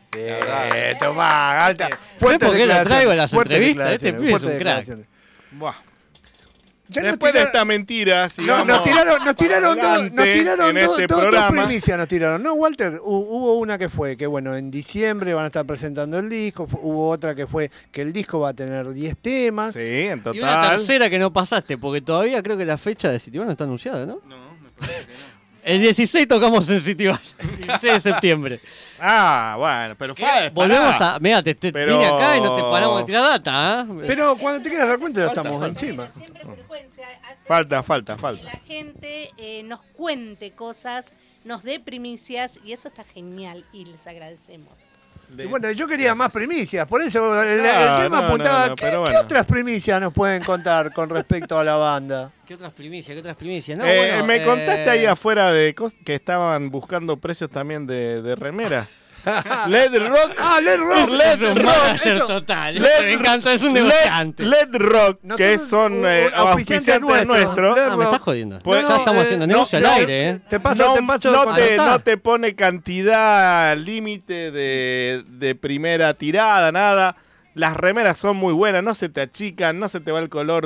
Tomá, alta. ¿Ves Fuertes por qué lo traigo a las fuertes entrevistas? Este declaraciones, pibe es un fuertes crack. declaraciones. Buah. Ya nos Después de tiraron- esta mentira, No, sigamos nos tiraron adelante en este dos programa. primicias nos tiraron. No, Walter, hubo una que fue que, bueno, en diciembre van a estar presentando el disco. Hubo otra que fue que el disco va a tener 10 temas. Sí, en Y una total. tercera que no pasaste, porque todavía creo que la fecha de City Band no está anunciada, ¿no? No, me parece que no. El 16 tocamos en City Band, el 16 de septiembre. Ah, bueno, pero fue. Volvemos a... Mira, te Pero- vine acá y no te paramos de tirar data, ¿ah? Pero cuando te quieras dar cuenta ya estamos encima. Siempre frecuencia, hacer Falta. que la gente nos cuente cosas, nos dé primicias y eso está genial y les agradecemos. Y bueno, yo quería más primicias, por eso el No, tema no, apuntaba. no, ¿Qué, pero qué bueno. otras primicias nos pueden contar con respecto a la banda? ¿Qué otras primicias? No, bueno, me contaste ahí afuera de que estaban buscando precios también de remera. Led Rock. Ah, Led Rock. Es un manager total. Me encanta, es un negociante. Led Rock, que Nosotros, son un auspiciantes nuestros. Led Ah, me Rock. estás jodiendo. Pues- Ya estamos haciendo negocio al aire, ¿eh? Te paso No anotá. te pone cantidad límite de primera tirada, nada. Las remeras son muy buenas, no se te achican, no se te va el color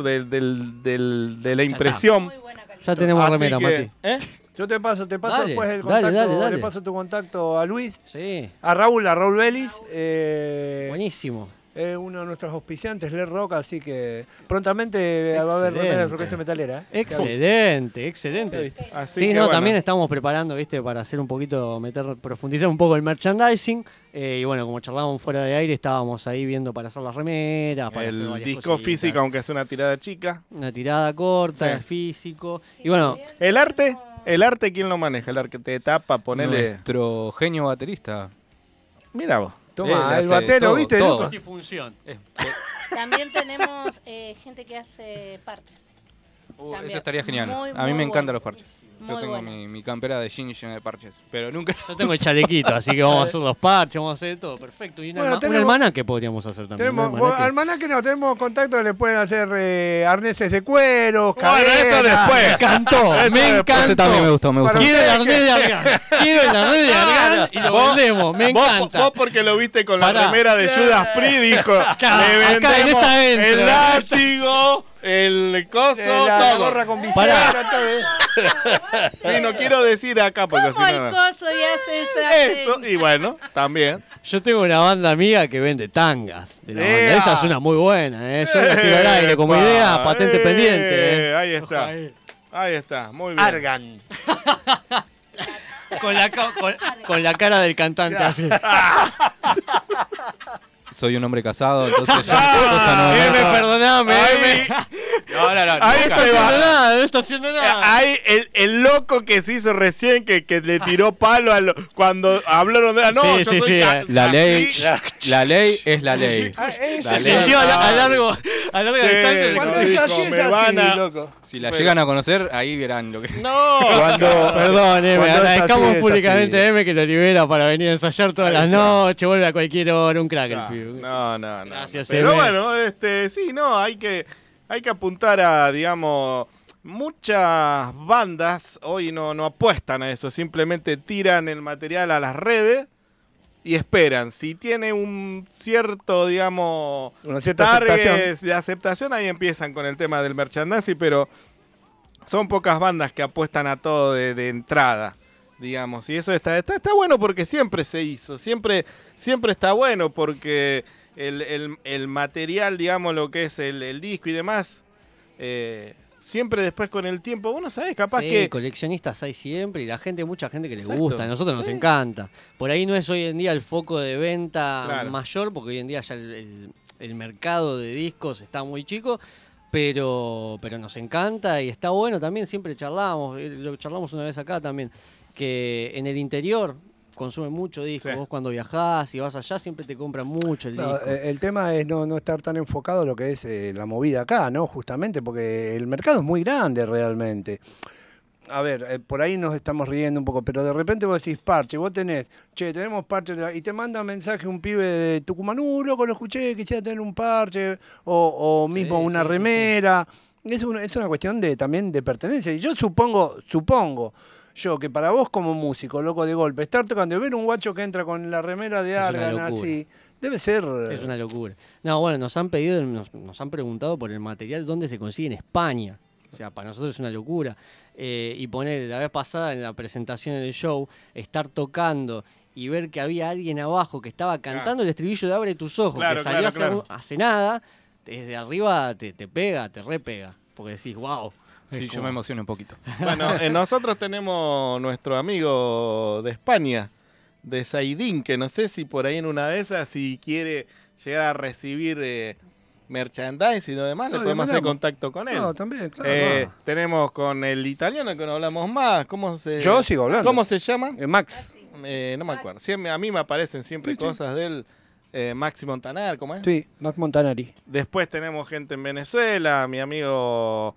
de la impresión. Muy buena calidad. Ya tenemos Así remera, que, Mati. ¿eh? Yo te paso Dale, después el dale, contacto, dale. le paso tu contacto a Luis, Sí, a Raúl Vélez, buenísimo. uno de nuestros auspiciantes, Led Rock, así que prontamente va a haber Excelente. remera de frecuencia metalera. Excelente. Así Sí, que no, bueno. también estamos preparando, viste, para hacer un poquito, profundizar un poco el merchandising. Y bueno, como charlábamos fuera de aire, estábamos ahí viendo para hacer las remeras, para hacer El varias disco cositas. físico, aunque sea una tirada chica. Una tirada corta, Sí. físico. Y bueno, El arte, ¿quién lo maneja? El arte te tapa, ponele. Nuestro genio baterista. Mira vos. Toma, Él el hace batero, todo, ¿viste? todo. loco? multifunción. También tenemos gente que hace parches. También. Eso estaría genial. Muy, a mí muy me encantan bueno. los parches. Yo Muy tengo bueno. mi campera de jean llena de parches, pero nunca... Yo tengo el chalequito, así que vamos a hacer los parches, vamos a hacer todo, perfecto. Y Bueno, un tenemos- almanaque podríamos hacer también. Tenemos, un almanaque. almanaque no, tenemos contacto que le pueden hacer arneses de cuero, Bueno, eso cadenas. después. Me encantó, Eso me después. encantó. Ese también me gustó. Para Quiero el ustedes arnés de Argan. Quiero el arnés de Argan y lo Vos- vendemos. Me encanta. Vos porque lo viste con la Pará. remera de Judas Priest, dijo, Claro, le acá en vendemos esta entra. el látigo, el coso, la todo. gorra con visera, Pará. todo. Sí, no quiero decir acá porque si ¿Cómo no, el no. coso y hace esa Eso, seña? y bueno, también. Yo tengo una banda amiga que vende tangas. De la banda. ¡Ea! Esa es una muy buena, ¿eh? Yo la tiro al aire como idea, patente pendiente. ¿eh? Ahí está. Ahí está, muy bien. Argan. Con la cara del cantante así. Soy un hombre casado, entonces yo no. Perdoname, No, Ahí nunca. se va. no está haciendo nada. Ahí el loco que se hizo recién, que le tiró palo cuando hablaron de no, Sí, yo sí, soy sí, La ley, así. la ley es la ley. Se sintió a larga distancia. Cuando dijo, es así, es me así, van a- loco. Si la llegan a conocer, ahí verán lo que. No. Perdón, cuando es agradezcamos así, es públicamente así. a M que lo libera para venir a ensayar todas las noches, vuelve a cualquier hora, un crack el pibe. No. Gracias, Pero M. bueno, sí, no, hay que apuntar a, digamos, muchas bandas hoy no apuestan a eso, simplemente tiran el material a las redes y esperan. Si tiene un cierto, digamos, Una cierta target aceptación. de aceptación, ahí empiezan con el tema del merchandising, pero son pocas bandas que apuestan a todo de entrada, digamos. Y eso está bueno porque siempre se hizo, siempre está bueno porque el material, digamos, lo que es el disco y demás, siempre después con el tiempo, uno sabe, capaz Sí, que... coleccionistas hay siempre y mucha gente que le Exacto. gusta, a nosotros nos encanta. Por ahí no es hoy en día el foco de venta Claro. mayor, porque hoy en día ya el mercado de discos está muy chico, pero nos encanta y está bueno también, siempre charlamos, lo charlamos una vez acá también, que en el interior consumen mucho disco, Sí. vos cuando viajás y vas allá siempre te compran mucho el No, disco. el tema es no estar tan enfocado en lo que es la movida acá, ¿no? Justamente porque el mercado es muy grande realmente. A ver, por ahí nos estamos riendo un poco, pero de repente vos decís parche, vos tenemos parche, y te manda mensaje un pibe de Tucumán, loco, lo escuché, quisiera tener un parche, o mismo una sí, remera. Es una cuestión también de pertenencia. Y yo supongo yo que para vos como músico, loco, de golpe, estar tocando y ver un guacho que entra con la remera de Es una Argan locura. así, debe ser... Es una locura. No, bueno, nos han pedido, nos han preguntado por el material dónde se consigue en España. O sea, para nosotros es una locura. Y poner la vez pasada en la presentación en el show, estar tocando y ver que había alguien abajo que estaba cantando el estribillo de Abre tus ojos, Claro, que salió claro. hace nada, desde arriba te pega, te repega. Porque decís, wow. Sí, yo me emociono un poquito. Bueno, nosotros tenemos nuestro amigo de España, de Saidín, que no sé si por ahí en una de esas, si quiere llegar a recibir merchandising y lo demás, le No, podemos le hacer mandamos. contacto con él. No, también, claro. Tenemos con el italiano que no hablamos más. Yo sigo hablando. ¿Cómo se llama? Max. No me acuerdo. Siempre, a mí me aparecen siempre cosas de él. Maxi Montaner, ¿cómo es? Sí, Max Montanari. Después tenemos gente en Venezuela, mi amigo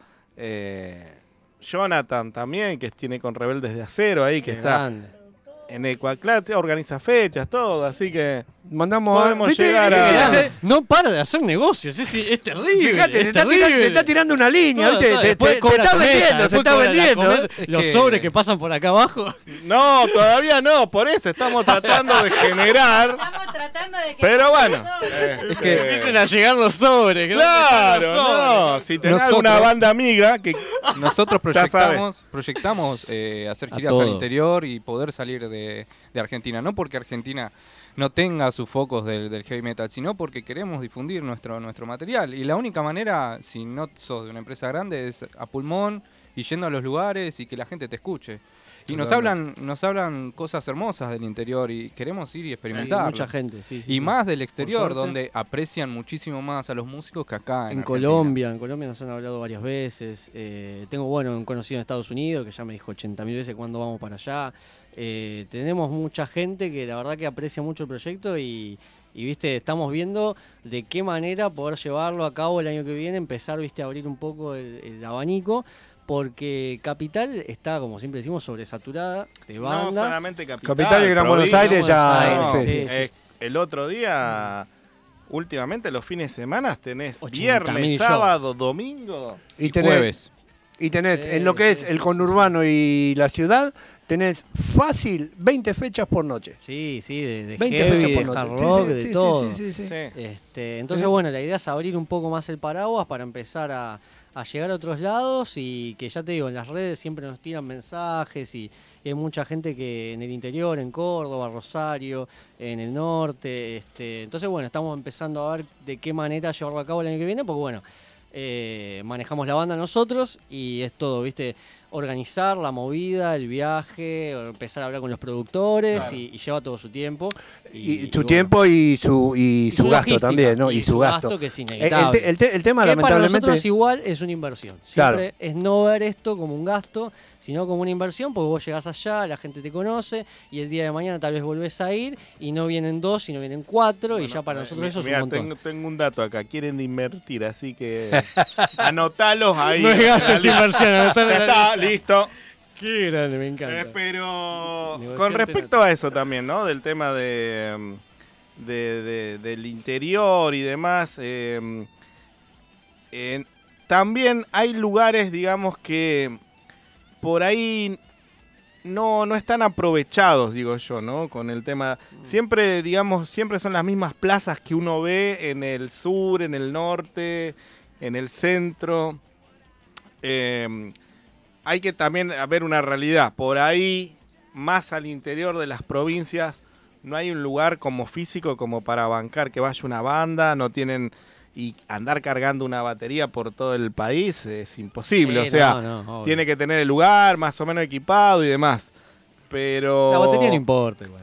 Jonathan también, que tiene con Rebeldes de Acero ahí, que Qué está grande. en Ecuaclat, organiza fechas, todo, así que Mandamos podemos ¿viste? llegar Fíjate, No para de hacer negocios, es terrible. Fíjate, es terrible. te está tirando una línea, ¿viste? Después Te cobra está cometa, vendiendo, se después está cobra la vendiendo. cometa. Es Los que- sobres que pasan por acá abajo. no, todavía no, por eso estamos tratando de generar, Estamos tratando de que... pero bueno. Es que Empiecen a llegar los sobres. que Claro, ¿dónde están los sobres? no, si tenés Nosotros- una banda amiga que nosotros Ya sabe. proyectamos hacer A giras todo. al interior y poder salir de Argentina. No porque Argentina no tenga sus focos del heavy metal, sino porque queremos difundir nuestro material. Y la única manera, si no sos de una empresa grande, es a pulmón y yendo a los lugares y que la gente te escuche. Y nos hablan cosas hermosas del interior y queremos ir y experimentar. Mucha gente, sí. Y más del exterior, suerte. donde aprecian muchísimo más a los músicos que acá En Argentina. Colombia nos han hablado varias veces. Tengo un conocido en Estados Unidos que ya me dijo 80.000 veces cuándo vamos para allá. Tenemos mucha gente que la verdad que aprecia mucho el proyecto y viste, estamos viendo de qué manera poder llevarlo a cabo el año que viene, empezar, viste, a abrir un poco el abanico, porque Capital está, como siempre decimos, sobresaturada de no bandas. solamente Capital, Capital y Gran Buenos provincia, Aires ya... Buenos Aires, sí. sí. el otro día, últimamente los fines de semana tenés 80.000 viernes, shows. sábado, domingo. Y tenés, Jueves. y tenés Sí, en lo que es sí, el sí, conurbano y la ciudad, tenés fácil 20 fechas por noche. Sí, de 20 heavy, fechas de por hard noche. rock, Sí, de sí, todo. sí, sí, sí. Sí. Entonces, bueno, la idea es abrir un poco más el paraguas para empezar a llegar a otros lados y que ya te digo, en las redes siempre nos tiran mensajes y hay mucha gente que en el interior, en Córdoba, Rosario, en el norte. Entonces, bueno, estamos empezando a ver de qué manera llevarlo a cabo el año que viene, porque bueno, manejamos la banda nosotros y es todo, ¿viste? organizar la movida, el viaje, empezar a hablar con los productores y lleva todo su tiempo. Y su tiempo y su gasto logística, también, ¿no? Y su gasto que es inevitable. El tema, que lamentablemente, para nosotros igual es una inversión. Siempre Claro. es no ver esto como un gasto, sino como una inversión, porque vos llegás allá, la gente te conoce, y el día de mañana tal vez volvés a ir, y no vienen 2, sino vienen 4, y ya para nosotros eso es un montón. Tengo un dato acá, quieren invertir, así que anotalos ahí. No es gasto, es inversión. Ya está, listo. Qué grande, me encanta. Pero Negociante con respecto a eso también, ¿no? Del tema del interior y demás, también hay lugares, digamos, que por ahí no están aprovechados, digo yo, ¿no? Con el tema, siempre, digamos, siempre son las mismas plazas que uno ve en el sur, en el norte, en el centro. Hay que también ver una realidad. Por ahí, más al interior de las provincias, no hay un lugar como físico como para bancar que vaya una banda, no tienen... Y andar cargando una batería por todo el país es imposible. Sí, o sea, obvio. tiene que tener el lugar más o menos equipado y demás. Pero... La batería no importa igual.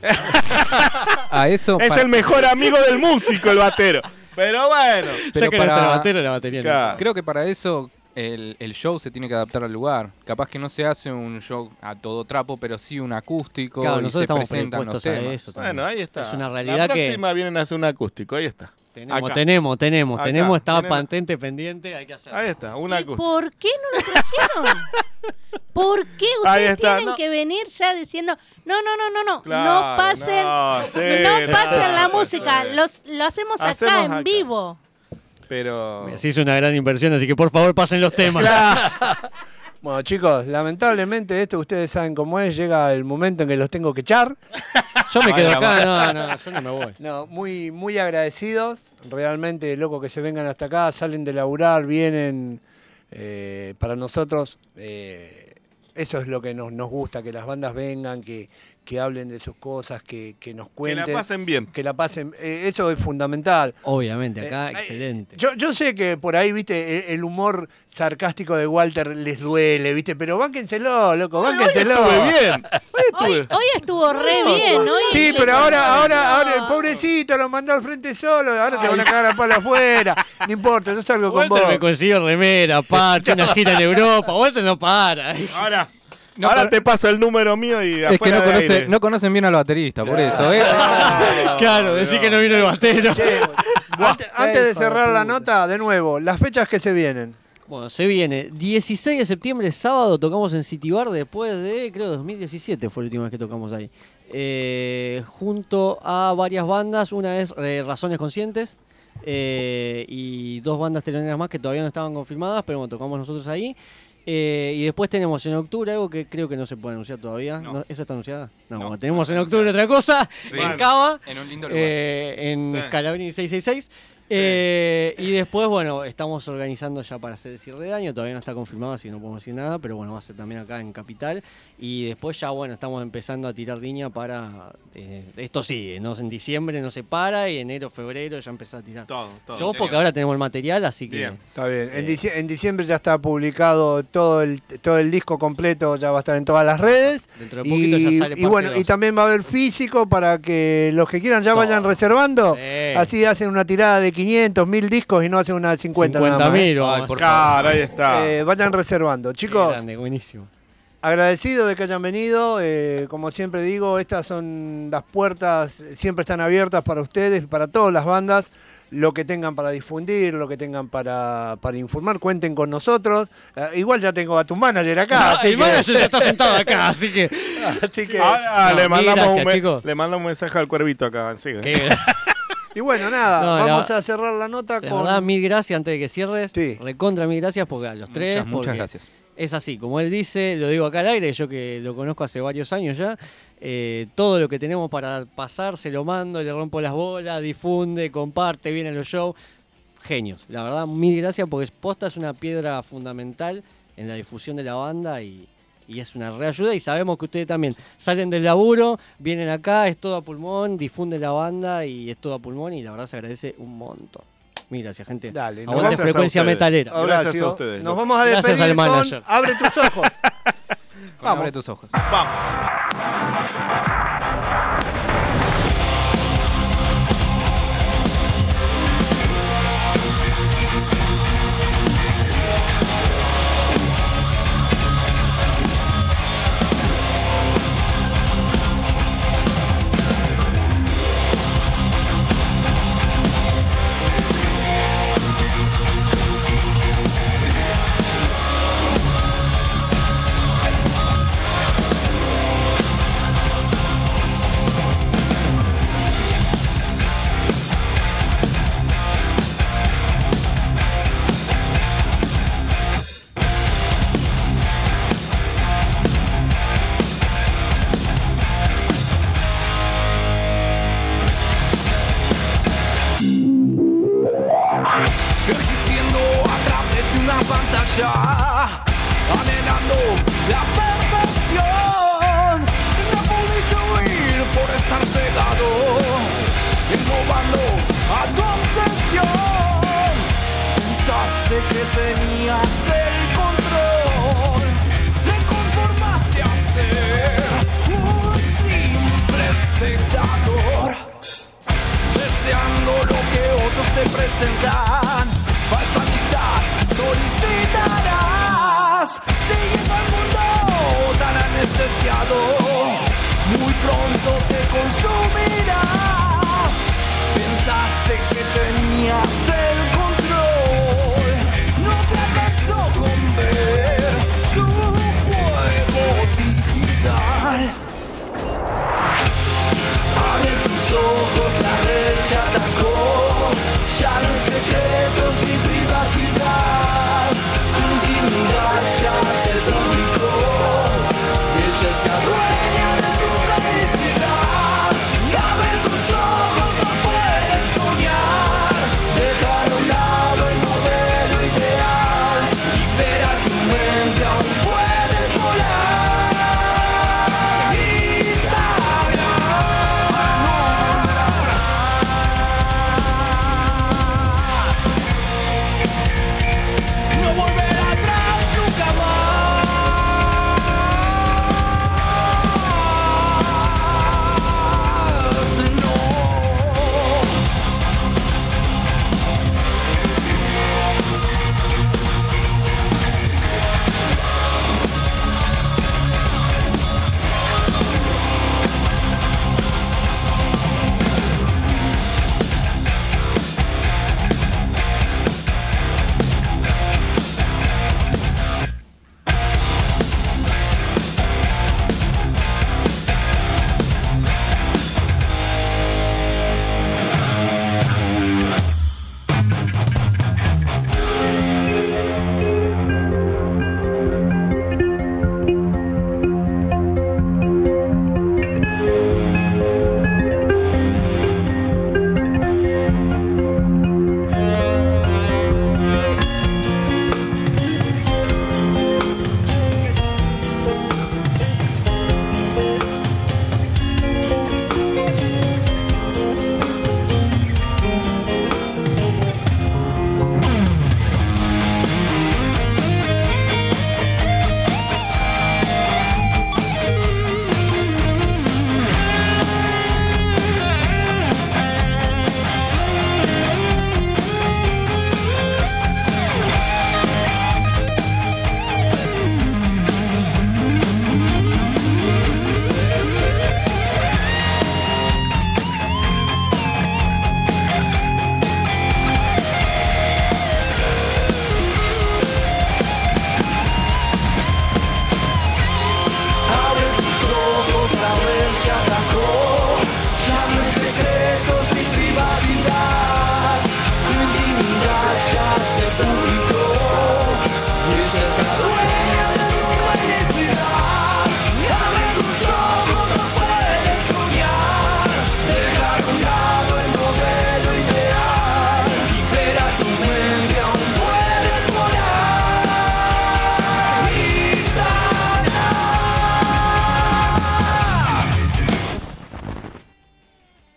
A eso es el mejor amigo del músico, el batero. Pero bueno. Pero ya que no está el batero, la batería Claro. no. Creo que para eso el show se tiene que adaptar al lugar. Capaz que no se hace un show a todo trapo, pero sí un acústico. Claro, y nosotros se estamos presentan los predispuestos a temas. eso también. Bueno, ahí está. Es una realidad La que... próxima vienen a hacer un acústico, ahí está. Tenemos, Acá. tenemos, Acá. estaba Vienen- patente pendiente, hay que hacerlo. Ahí está, un ¿Y acústico. por qué no lo trajeron? ¿Por qué Ahí ustedes está, tienen no. que venir ya diciendo no Claro, pasen, no, sí, no pasen la no, música, sí. lo hacemos acá Hacemos en acá. vivo? Pero... Se hizo una gran inversión, así que por favor pasen los temas. Bueno, chicos, lamentablemente esto ustedes saben cómo es, llega el momento en que los tengo que echar. Yo me quedo acá, yo no me voy. No, muy agradecidos, realmente loco que se vengan hasta acá, salen de laburar, vienen, para nosotros eso es lo que nos gusta, que las bandas vengan, que hablen de sus cosas, que nos cuenten. Que la pasen bien. Que la pasen, eso es fundamental. Obviamente, acá excelente. Yo sé que por ahí, viste, el humor sarcástico de Walter les duele, viste, pero bánquenselo, loco, bánquenselo. Hoy estuve bien. Hoy estuvo re bien, hoy Sí, pero ahora el pobrecito lo mandó al frente solo, ahora te van a cagar a palo afuera. No importa, yo salgo con Walter vos. me consiguió remera, parche, una gira en Europa. Walter no para. Ahora te paso el número mío y Es que afuera de aire. no conocen bien al baterista, por eso. Claro, decir que no vino el batero. Che, antes de cerrar la nota, de nuevo, las fechas que se vienen. Bueno, se viene 16 de septiembre, sábado, tocamos en City Bar después de, creo, 2017 fue la última vez que tocamos ahí. Junto a varias bandas, una es Razones Conscientes y 2 bandas teloneras más que todavía no estaban confirmadas, pero bueno, tocamos nosotros ahí. Y después tenemos en octubre algo que creo que no se puede anunciar todavía. No. ¿Esa está anunciada? No, No, bueno, tenemos en octubre otra cosa, Sí. en Cava, En un lindo lugar. en Sí. Scalabrini 666. Y después, bueno, estamos organizando ya para hacer el cierre de año, todavía no está confirmado, así que no podemos decir nada, pero bueno, va a ser también acá en Capital. Y después ya, bueno, estamos empezando a tirar línea para... esto sigue, ¿no? En diciembre no se para y enero, febrero ya empezó a tirar. Todo. Yo porque ahora tenemos el material, así que... Bien. Está bien. En diciembre ya está publicado todo el disco completo, ya va a estar en todas las redes. Dentro de poquito ya sale Y parte bueno, 2. y también va a haber físico para que los que quieran ya vayan reservando. Sí. Así hacen una tirada de 500, 1000 discos y no hacen una de 50 nada más, 50.000, vamos. Ay, por Claro, ahí está. Vayan reservando. Chicos, Qué grande, buenísimo. agradecido de que hayan venido. Como siempre digo, estas son las puertas, siempre están abiertas para ustedes, para todas las bandas. Lo que tengan para difundir, lo que tengan para informar, cuenten con nosotros. Igual ya tengo a tu manager acá. así el que- manager ya está sentado acá, así que... así que- Ahora No, le mil mandamos gracias, chicos. le mandamos un mensaje al cuervito acá. Sigue. Qué Y bueno, nada, No, vamos a cerrar la nota La con... verdad, mil gracias antes de que cierres. Sí. Recontra mil gracias porque a los tres. Muchas porque gracias. Es así, como él dice, lo digo acá al aire, yo que lo conozco hace varios años ya. Todo lo que tenemos para pasar se lo mando, le rompo las bolas, difunde, comparte, viene a los shows. Genios, la verdad, mil gracias porque posta es una piedra fundamental en la difusión de la banda y es una reayuda. Y sabemos que ustedes también salen del laburo, vienen acá, es todo a pulmón, difunden la banda y es todo a pulmón y la verdad se agradece un montón. Mil gracias, gente. Dale, Aguante gracias a Frecuencia ustedes. Metalera. Gracias a Horacio, ustedes, nos loco. vamos a Gracias despedir al con manager. Abre tus ojos. Vamos. Abre tus ojos. Vamos. Existiendo a través de una pantalla, anhelando la perfección. No pudiste huir por estar cegado, innovando a tu obsesión. Pensaste que tenías el control, te conformaste a ser un simple espectador, deseando lo que otros te presentan. Falsa amistad solicitarás, siguiendo al mundo tan anestesiado. Muy pronto te consumirás. Pensaste que tenías el control, no te alcanzó con ver su juego digital. Abre tus ojos, la red se atacó. Ya no hay secretos ni privacidad. Tu intimidad ya se publicó. Ella es la dueña de tu felicidad. Abre tus ojos, no puedes soñar. Dejar a un lado el modelo ideal. Libera tu mente, aún puedes volar. Y no volver atrás nunca más. No.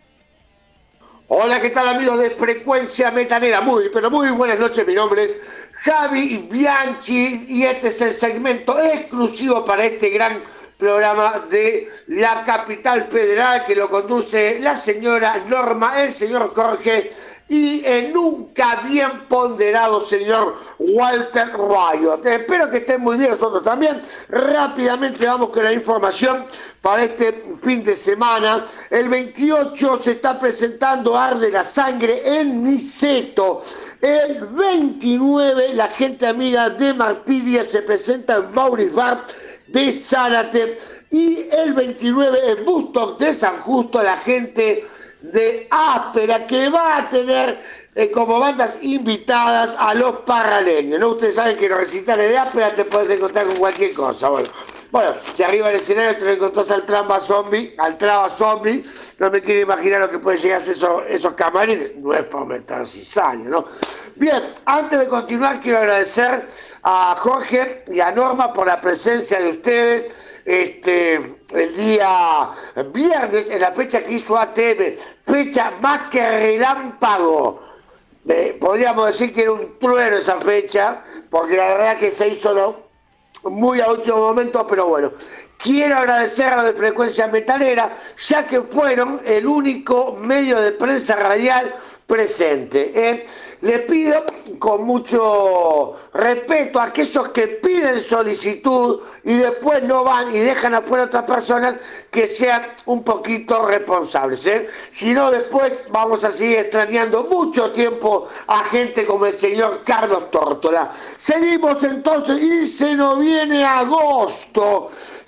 Hola, ¿qué tal amigos de Frecuencia Metalera? Muy, pero muy buenas noches, mi nombre es Javi Bianchi, y este es el segmento exclusivo para este gran programa de la capital federal que lo conduce la señora Norma, el señor Jorge y el nunca bien ponderado señor Walter Riot. Espero que estén muy bien nosotros también. Rápidamente vamos con la información para este fin de semana. El 28 se está presentando Arde la Sangre en Niceto. El 29 la gente amiga de Martiria se presenta en Maurice Bar de Zárate. Y el 29 en Bustock de San Justo la gente de Áspera, que va a tener como bandas invitadas a los parraleños, ¿no? Ustedes saben que en los recitales de Áspera te puedes encontrar con cualquier cosa. Bueno, si arriba del escenario te lo encontrás al Traba Zombie, no me quiero imaginar lo que pueden llegar a ser esos camarines, no es para aumentar cizaña, ¿no? Bien, antes de continuar quiero agradecer a Jorge y a Norma por la presencia de ustedes el día viernes en la fecha que hizo ATM, fecha más que relámpago. Podríamos decir que era un trueno esa fecha, porque la verdad que se hizo muy a último momento, pero bueno. Quiero agradecer a los de Frecuencia Metalera, ya que fueron el único medio de prensa radial presente. Les pido con mucho respeto a aquellos que piden solicitud y después no van y dejan afuera a otras personas, que sean un poquito responsables. Si no, después vamos a seguir extrañando mucho tiempo a gente como el señor Carlos Tórtola. Seguimos entonces y se nos viene agosto.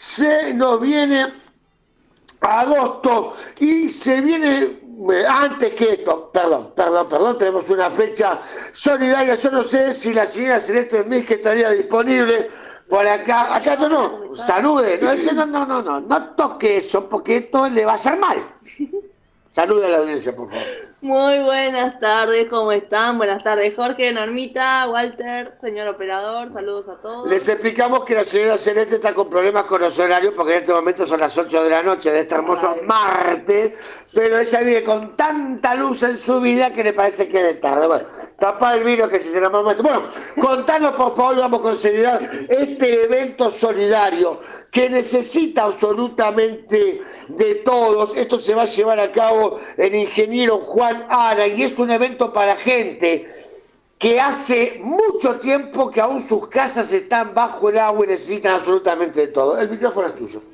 Y se viene antes que esto, perdón, tenemos una fecha solidaria. Yo no sé si la señora Celeste Smith que estaría disponible por acá no, salude, no toque eso, porque esto le va a hacer mal. Salude a la audiencia, por favor. Muy buenas tardes, ¿cómo están? Buenas tardes, Jorge, Normita, Walter, señor operador, saludos a todos. Les explicamos que la señora Celeste está con problemas con los horarios, porque en este momento son las 8 de la noche de este hermoso martes, pero ella vive con tanta luz en su vida que le parece que es de tarde. Bueno, tapá el vino que se llama más. Bueno, contanos por favor, vamos con seriedad, este evento solidario que necesita absolutamente de todos. Esto se va a llevar a cabo el ingeniero Juan Ara y es un evento para gente que hace mucho tiempo que aún sus casas están bajo el agua y necesitan absolutamente de todo. El micrófono es tuyo.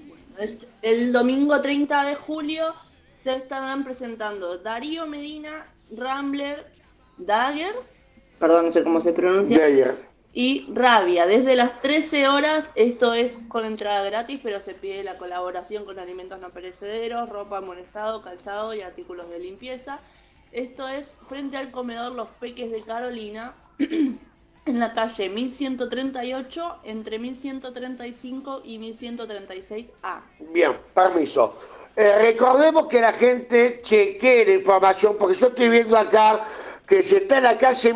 El domingo 30 de julio se estarán presentando Darío Medina, Rambler, Dagger, perdón, no sé cómo se pronuncia, y Rabia, desde las 13 horas. Esto es con entrada gratis, pero se pide la colaboración con alimentos no perecederos, ropa en buen estado, calzado y artículos de limpieza. Esto es frente al comedor Los Peques de Carolina, en la calle 1138, entre 1135 y 1136A. Bien, permiso. Recordemos que la gente chequee la información, porque yo estoy viendo acá que si está en la calle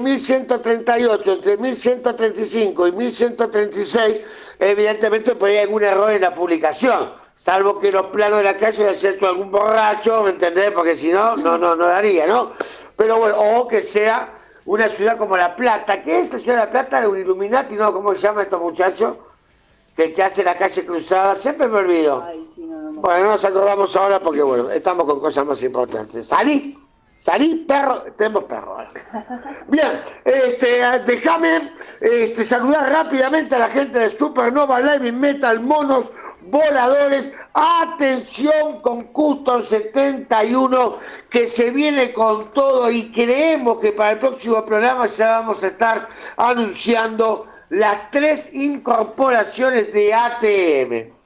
1138, entre 1135 y 1136, evidentemente pues hay algún error en la publicación, salvo que los planos de la calle le haya hecho algún borracho, ¿me entendés? Porque si no, no daría, ¿no? Pero bueno, o que sea una ciudad como La Plata. ¿Qué es la ciudad de La Plata? ¿Un Illuminati? ¿No? ¿Cómo se llama estos muchachos? Que te hace la calle cruzada, siempre me olvido. Ay, sí, no. Bueno, no nos acordamos ahora porque bueno, estamos con cosas más importantes. Salí, perro, tenemos perro ahora. Bien, déjame saludar rápidamente a la gente de Supernova Live Metal, Monos Voladores. Atención con Custom 71, que se viene con todo y creemos que para el próximo programa ya vamos a estar anunciando las 3 incorporaciones de ATM.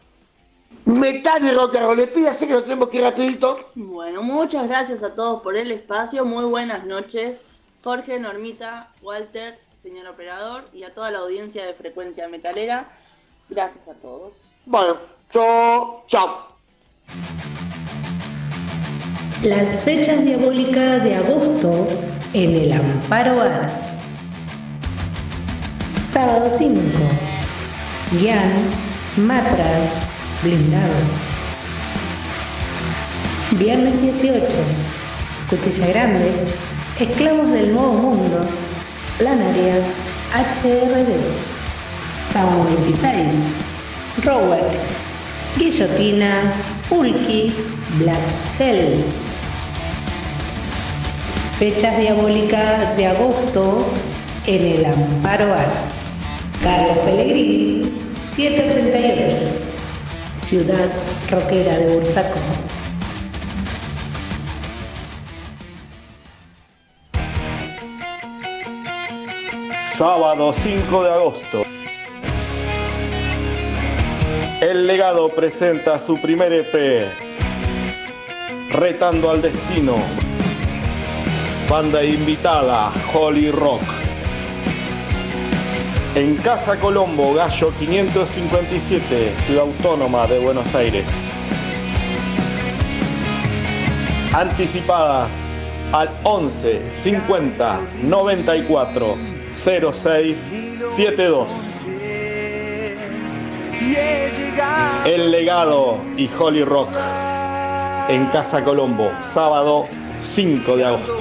Metal y rock and roll. Les pido así que lo tenemos que ir rapidito. Bueno, muchas gracias a todos por el espacio. Muy buenas noches. Jorge, Normita, Walter, señor operador, y a toda la audiencia de Frecuencia Metalera. Gracias a todos. Bueno, chao. Las fechas diabólicas de agosto en el Amparo Bar. Sábado 5. Guián, Matras, Blindado. Viernes 18. Cuchilla Grande, Esclavos del Nuevo Mundo, Planaria, HRD. Sábado 26, Rower, Guillotina, Pulqui, Black Hell. Fechas diabólicas de agosto en el Amparo Bar. Carlos Pellegrini, 788, Ciudad Roquera de Bursaco. Sábado 5 de agosto. El Legado presenta su primer EP, Retando al Destino. Banda invitada, Holy Rock. En Casa Colombo, Gallo 557, Ciudad Autónoma de Buenos Aires. Anticipadas al 11 50 94 06 72. El Legado y Holy Rock en Casa Colombo, sábado 5 de agosto.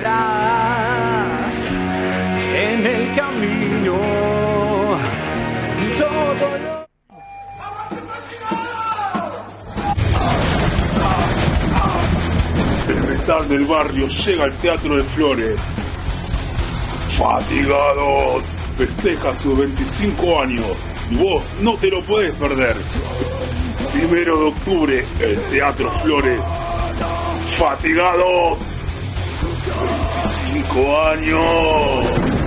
En el camino todo lo... El metal del barrio llega al Teatro de Flores. Fatigados festeja sus 25 años y vos no te lo puedes perder. 1 de octubre, el Teatro Flores. Fatigados, 25 años.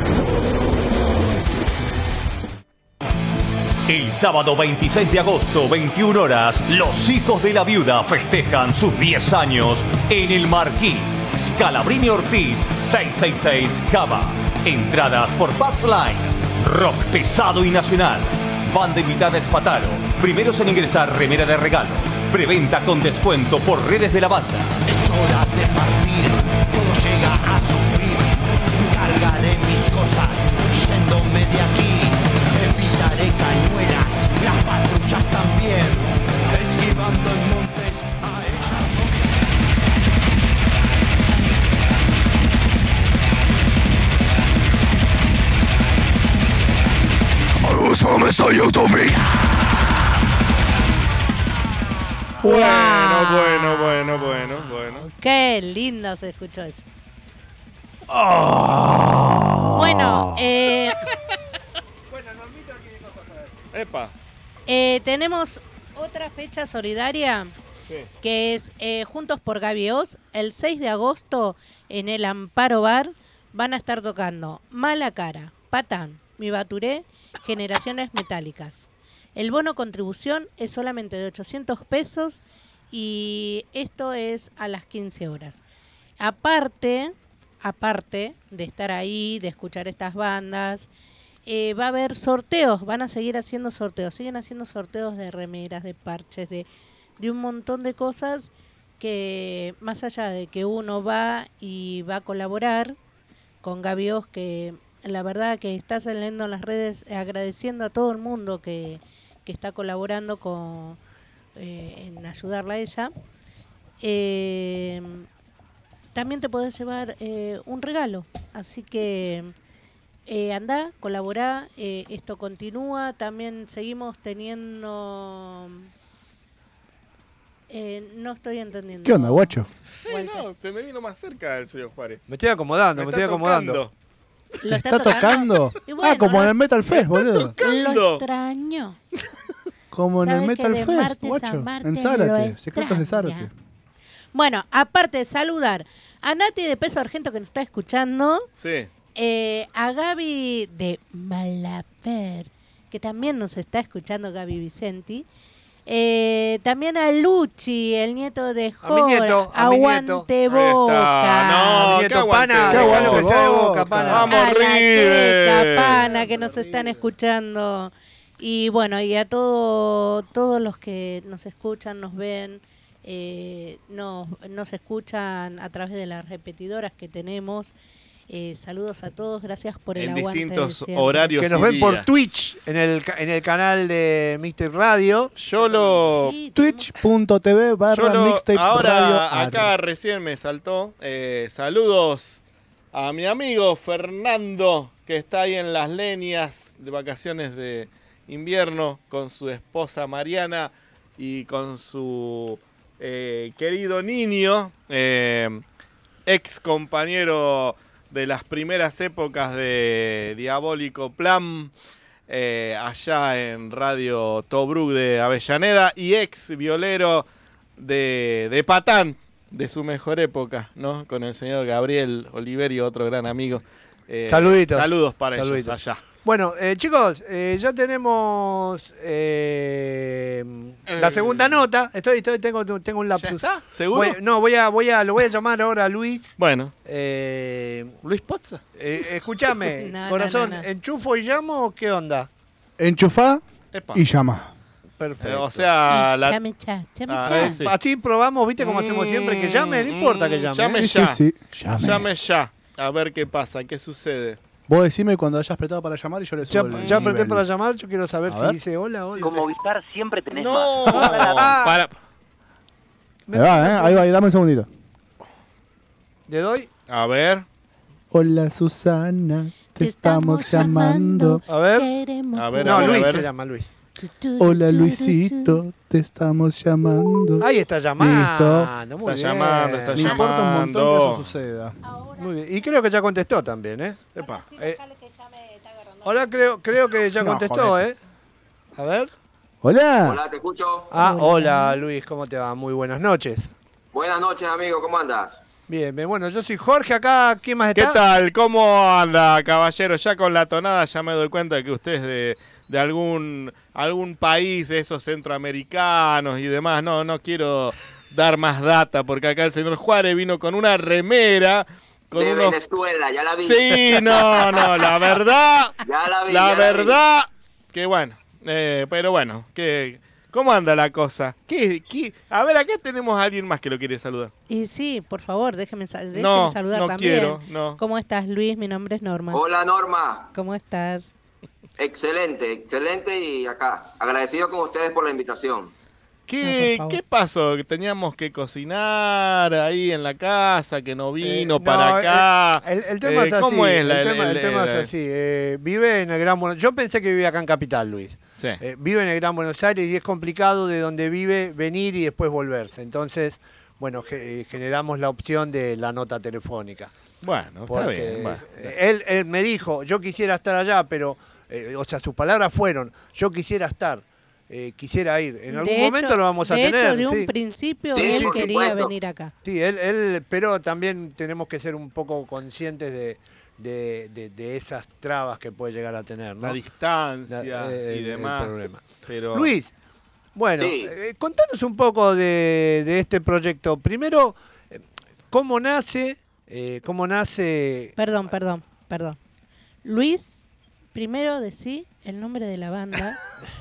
El sábado 26 de agosto, 21 horas, los Hijos de la Viuda festejan sus 10 años en el Marquís. Scalabrini Ortiz, 666 Cava. Entradas por Passline. Rock pesado y nacional. Banda invitada Espataro. Primeros en ingresar, remera de regalo. Preventa con descuento por redes de la banda. Es hora de partir, todo llega a su fin. Cargaré mis cosas, yéndome de aquí. Evitaré cañuelas, las patrullas también. Esquivando en montes a Bueno. Qué lindo se escuchó eso. Oh. Bueno, Epa. tenemos otra fecha solidaria Sí. que es Juntos por Gaby Oz. El 6 de agosto en el Amparo Bar van a estar tocando Mala Cara, Patán, Mi Baturé, Generaciones Metálicas. El bono contribución es solamente de 800 pesos y esto es a las 15 horas. Aparte de estar ahí, de escuchar estas bandas, va a haber sorteos, van a seguir haciendo sorteos, siguen haciendo sorteos de remeras, de parches, de un montón de cosas que más allá de que uno va y va a colaborar con Gaby Oz, que la verdad que está saliendo en las redes agradeciendo a todo el mundo que está colaborando con en ayudarla a ella, también te podés llevar un regalo, así que andá, colaborá, esto continúa, también seguimos teniendo... no estoy entendiendo. ¿Qué onda, guacho? No, se me vino más cerca el señor Juárez. Me estoy acomodando, me estoy acomodando. ¿Lo ¿Está tocando? Y bueno, como en el Metal Fest, boludo. Lo extraño. Como en el Sabe Metal que de Fest, martes a guacho. martes En lo Zárate, Secretos de extraña. Zárate. Bueno, aparte de saludar a Nati de Peso Argento que nos está escuchando, Sí. a Gaby de Malaper, que también nos está escuchando, Gaby Vicenti, también a Luchi, el nieto de Jorge, mi nieto, a mi nieto. Aguante Boca. No, Nieto, qué aguante. pana, Qué déjalo aguante que sea de Boca. Boca, pana. Vamos, A la River. Checa, pana, que nos están escuchando. Y bueno, y a todos los que nos escuchan, nos ven, nos escuchan a través de las repetidoras que tenemos. Saludos a todos, gracias por el En aguante. distintos de siempre. horarios Que nos y ven por días. Twitch, en el canal de Mixtape Radio. Yo lo... Twitch.tv/Mixtape ahora Radio. acá recién me saltó. Saludos a mi amigo Fernando que está ahí en las leñas de vacaciones de invierno con su esposa Mariana y con su querido niño, ex compañero de las primeras épocas de Diabólico Plan, allá en Radio Tobruk de Avellaneda, y ex violero de Patán, de su mejor época, ¿no? Con el señor Gabriel Oliverio, otro gran amigo. Saluditos. Saludos para ellos Saluditos. allá. Bueno, chicos, ya tenemos la segunda nota. Tengo un lapsus. ¿Ya está? ¿Seguro? Lo voy a llamar ahora a Luis. Bueno. ¿Luis Pozza? Escúchame, No, corazón, no. ¿enchufo y llamo o qué onda? Enchufá Epa. y llama. Perfecto. O sea, la... Chame ya. sí. Así probamos, ¿viste cómo hacemos siempre? Que llame, no importa que llame. Llame Sí, ya. sí, sí. Llame. Llame ya. A ver qué pasa, qué sucede. Vos decime cuando hayas apretado para llamar y yo le subo el Ya apreté nivel. para llamar, yo quiero saber A si ver. dice hola. Con Movistar siempre tenés No, más. para. Ahí va, ahí va, dame un segundito. ¿Le doy? A ver. Hola Susana, te estamos llamando. A ver. A ver, No, a ver, Luis a ver. se llama Luis. Hola Luisito, te estamos llamando. Ahí está llamando. Listo. Muy Está bien. llamando, está Me importa un montón que llamando. eso suceda. Muy bien. Y creo que ya contestó también, ¿eh? Epa. Ahora creo que ya No, contestó, joder. ¿eh? A ver. Hola. Hola, te escucho. Hola Luis, ¿cómo te va? Muy buenas noches. Buenas noches, amigo, ¿cómo andas? Bien, bueno, yo soy Jorge acá. ¿Quién más ¿Qué está? tal? ¿Cómo anda, caballero? Ya con la tonada ya me doy cuenta que usted es de algún país, de esos centroamericanos y demás. No quiero dar más data porque acá el señor Juárez vino con una remera. Con de unos... Venezuela, ya la vi. Sí, no, la verdad. Ya la vi. La ya verdad, que bueno. Pero bueno, ¿cómo anda la cosa? A ver, acá tenemos a alguien más que lo quiere saludar. Y sí, por favor, déjeme No, saludar no también. quiero, no. ¿Cómo estás, Luis? Mi nombre es Norma. Hola, Norma. ¿Cómo estás? Excelente y acá. Agradecido con ustedes por la invitación. ¿Qué pasó? ¿Que teníamos que cocinar ahí en la casa, que no vino para acá? El tema es así. ¿Cómo es el tema es así. Vive en el Gran Buenos Aires. Yo pensé que vivía acá en Capital, Luis. Sí. Vive en el Gran Buenos Aires y es complicado de donde vive venir y después volverse. Entonces, bueno, generamos la opción de la nota telefónica. Bueno, está Porque, bien. Bueno. Él me dijo, yo quisiera estar allá, pero, o sea, sus palabras fueron, yo quisiera estar. Quisiera ir. En algún momento lo vamos a tener. De hecho, de sí. un principio, Sí, él por quería supuesto. venir acá. Sí, pero también tenemos que ser un poco conscientes de esas trabas que puede llegar a tener, ¿no? La distancia y el demás. problema. Pero... Luis, bueno, Sí. contanos un poco de este proyecto. Primero, ¿cómo nace? Perdón. Luis, primero decí el nombre de la banda.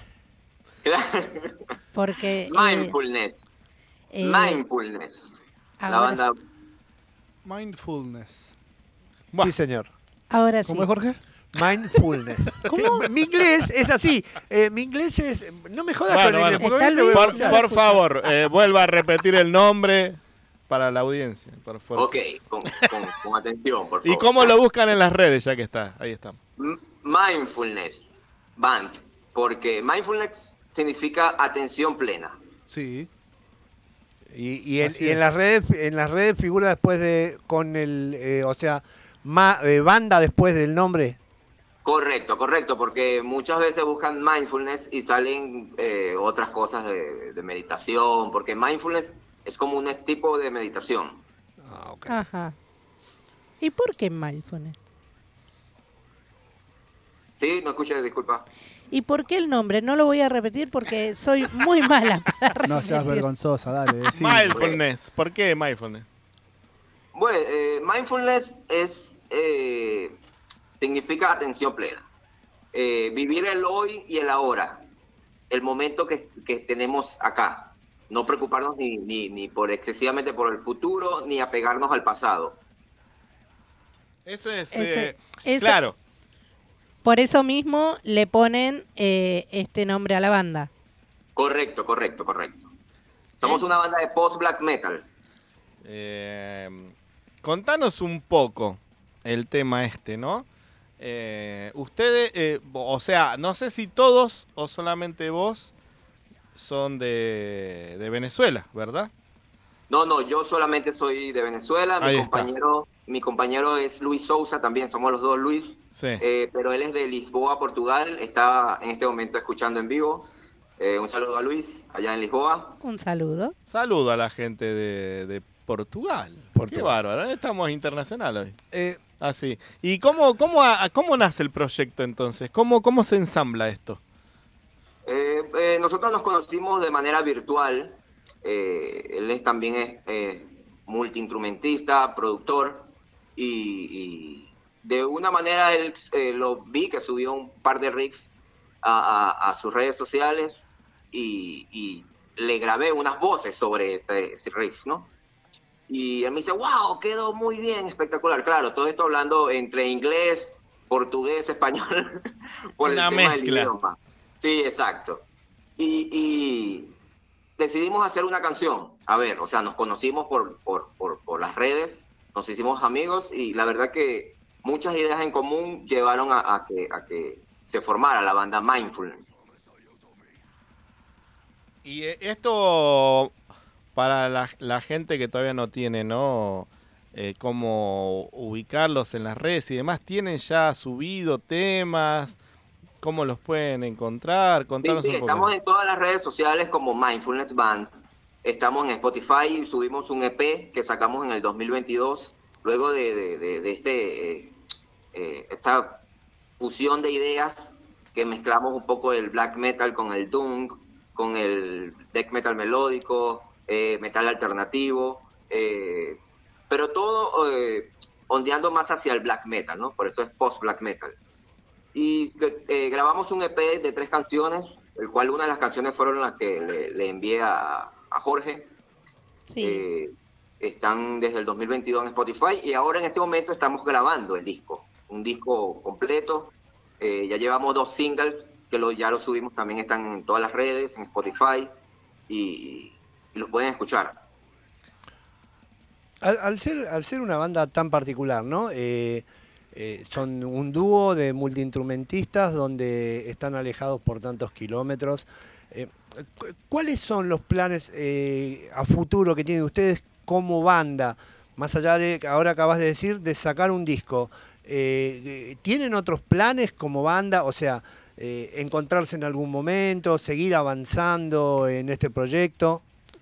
Porque... Mindfulness. Mindfulness. La ahora banda... Mindfulness. Sí, señor. Ahora sí. ¿Cómo es, Jorge? Mindfulness. Mi inglés es así. Mi inglés es... No me jodas Bueno, con el bueno. inglés. porque hoy te voy a Por escuchar. favor, vuelva a repetir el nombre para la audiencia. Por favor. Ok, con atención, por favor. ¿Y cómo lo buscan en las redes, ya que está? Ahí está. Mindfulness Band. Porque mindfulness significa atención plena. Sí. Y en las redes figura después con el... o sea, banda después del nombre. Correcto, porque muchas veces buscan mindfulness y salen otras cosas de meditación, porque mindfulness es como un tipo de meditación. Ajá. ¿Y por qué mindfulness? Sí, no escuché, disculpa. ¿Y por qué el nombre? No lo voy a repetir porque soy muy mala para No seas repetir. vergonzosa, dale, decí. Mindfulness. ¿Por qué mindfulness? Bueno, mindfulness significa atención plena. Vivir el hoy y el ahora. El momento que tenemos acá. No preocuparnos ni excesivamente por el futuro, ni apegarnos al pasado. Eso es... Eso- claro. Por eso mismo le ponen este nombre a la banda. Correcto. Somos una banda de post-black metal. Contanos un poco el tema ¿no? Ustedes, o sea, no sé si todos o solamente vos son de Venezuela, ¿verdad? No, yo solamente soy de Venezuela. Ahí Mi compañero es Luis Sousa, también somos los dos Luis. Sí. Pero él es de Lisboa, Portugal. Está en este momento escuchando en vivo. Un saludo a Luis, allá en Lisboa. Un saludo. Saludo a la gente de Portugal. Qué bárbaro, estamos internacional hoy. Así. ¿Y cómo nace el proyecto entonces? ¿Cómo se ensambla esto? Nosotros nos conocimos de manera virtual. Él también es multiinstrumentista, productor, y de una manera él lo vi que subió un par de riffs a sus redes sociales y le grabé unas voces sobre ese riff, ¿no? Y él me dice, wow, quedó muy bien, espectacular. Claro, todo esto hablando entre inglés, portugués, español, por una el tema del mezcla. idioma. Sí, exacto. Y decidimos hacer una canción. A ver, o sea, nos conocimos por las redes, nos hicimos amigos y la verdad que muchas ideas en común llevaron a que se formara la banda Mindfulness. Y esto, para la gente que todavía no tiene, ¿no? Cómo ubicarlos en las redes y demás, ¿tienen ya subido temas? ¿Cómo los pueden encontrar? Contanos Sí, un poco. estamos en todas las redes sociales como Mindfulness Band. Estamos en Spotify, subimos un EP que sacamos en el 2022, luego de esta fusión de ideas que mezclamos un poco el black metal con el doom, con el death metal melódico, metal alternativo, pero todo ondeando más hacia el black metal, ¿no? Por eso es post-black metal. Y grabamos un EP de 3 canciones, el cual una de las canciones fueron las que le envié a Jorge. Sí. Están desde el 2022 en Spotify y ahora en este momento estamos grabando el disco, un disco completo. Ya llevamos 2 singles que ya los subimos, también están en todas las redes, en Spotify y los pueden escuchar. Al ser una banda tan particular, ¿no? Son un dúo de multiinstrumentistas donde están alejados por tantos kilómetros. ¿Cuáles son los planes a futuro que tienen ustedes como banda? Más allá de, ahora acabas de decir, de sacar un disco. ¿Tienen otros planes como banda? O sea, encontrarse en algún momento, seguir avanzando en este proyecto.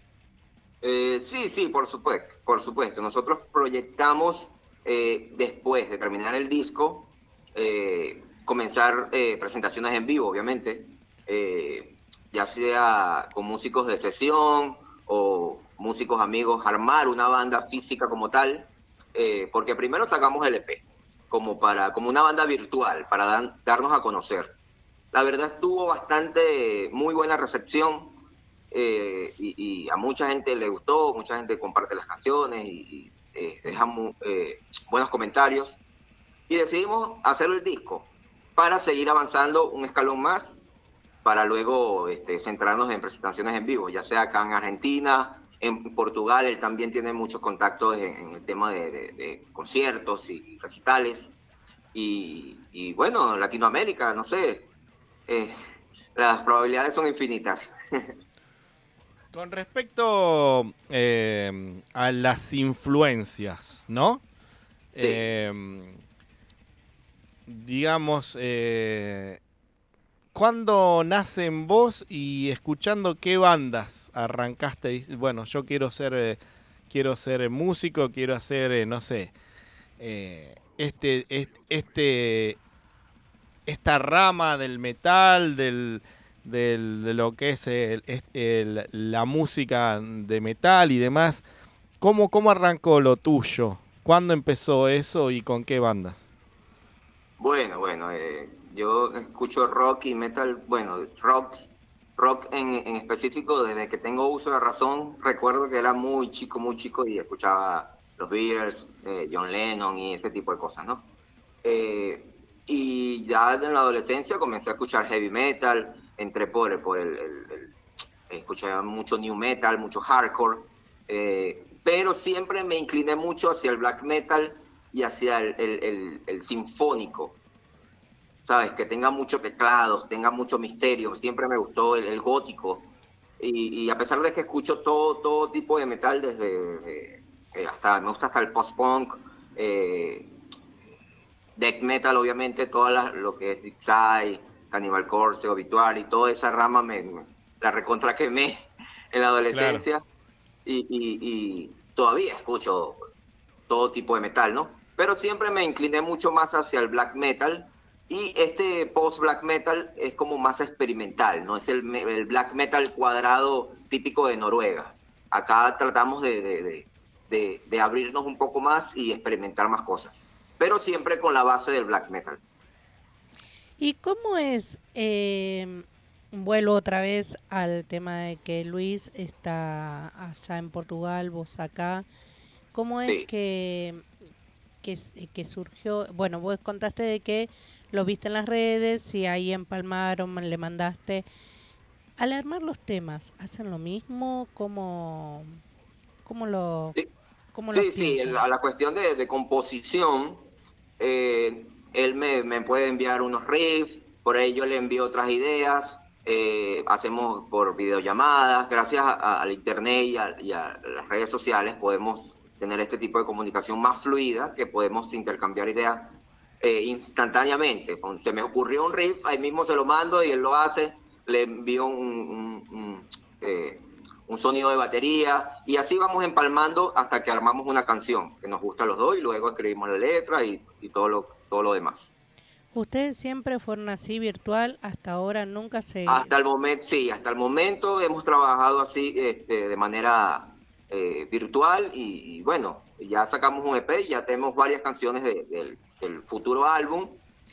Sí, por supuesto. Nosotros proyectamos después de terminar el disco, comenzar presentaciones en vivo, obviamente, ya sea con músicos de sesión o músicos amigos, armar una banda física como tal, porque primero sacamos el EP como una banda virtual para darnos a conocer. La verdad estuvo muy buena recepción. Y a mucha gente le gustó, mucha gente comparte las canciones y deja buenos comentarios. Y decidimos hacer el disco para seguir avanzando un escalón más, para luego centrarnos en presentaciones en vivo, ya sea acá en Argentina, en Portugal. Él también tiene muchos contactos en el tema de conciertos y recitales. Y bueno, Latinoamérica, no sé, las probabilidades son infinitas. Con respecto a las influencias, ¿no? Sí. Digamos, ¿cuándo nace en vos y escuchando qué bandas arrancaste? Bueno, yo quiero ser músico, quiero hacer, no sé, esta rama del metal, de lo que es la música de metal y demás. ¿Cómo arrancó lo tuyo? ¿Cuándo empezó eso y con qué bandas? Bueno, yo escucho rock y metal, bueno, rock en específico desde que tengo uso de razón. Recuerdo que era muy chico y escuchaba los Beatles, John Lennon y ese tipo de cosas, ¿no? Y ya en la adolescencia comencé a escuchar heavy metal, entré escuchaba mucho new metal, mucho hardcore, pero siempre me incliné mucho hacia el black metal y hacia el sinfónico. ¿sabes? Que tenga mucho teclado, tenga mucho misterio. Siempre me gustó el gótico. Y a pesar de que escucho todo tipo de metal, desde me gusta hasta el post-punk, death metal, obviamente, lo que es Dixie, Cannibal Corpse, Obituary, toda esa rama la recontra quemé en la adolescencia. Claro. Y todavía escucho todo tipo de metal, ¿no? Pero siempre me incliné mucho más hacia el black metal. Y este post-black metal es como más experimental, no es el black metal cuadrado típico de Noruega. Acá tratamos de abrirnos un poco más y experimentar más cosas, pero siempre con la base del black metal. ¿Y cómo es, vuelvo otra vez al tema de que Luis está allá en Portugal, vos acá, cómo es Sí. que surgió? Bueno, vos contaste de que lo viste en las redes y ahí empalmaron, le mandaste. Al armar los temas, ¿hacen lo mismo? ¿Cómo lo piensan? A la cuestión de composición, él me puede enviar unos riffs, por ahí yo le envío otras ideas, hacemos por videollamadas, gracias al internet y a las redes sociales podemos tener este tipo de comunicación más fluida, que podemos intercambiar ideas instantáneamente. Se me ocurrió un riff, ahí mismo se lo mando y él lo hace, le envío un sonido de batería y así vamos empalmando hasta que armamos una canción que nos gusta a los dos y luego escribimos la letra y todo lo demás. ¿Ustedes siempre fueron así virtual? Hasta ahora nunca se... Hasta el momento hemos trabajado así de manera virtual y bueno, ya sacamos un EP, ya tenemos varias canciones del futuro álbum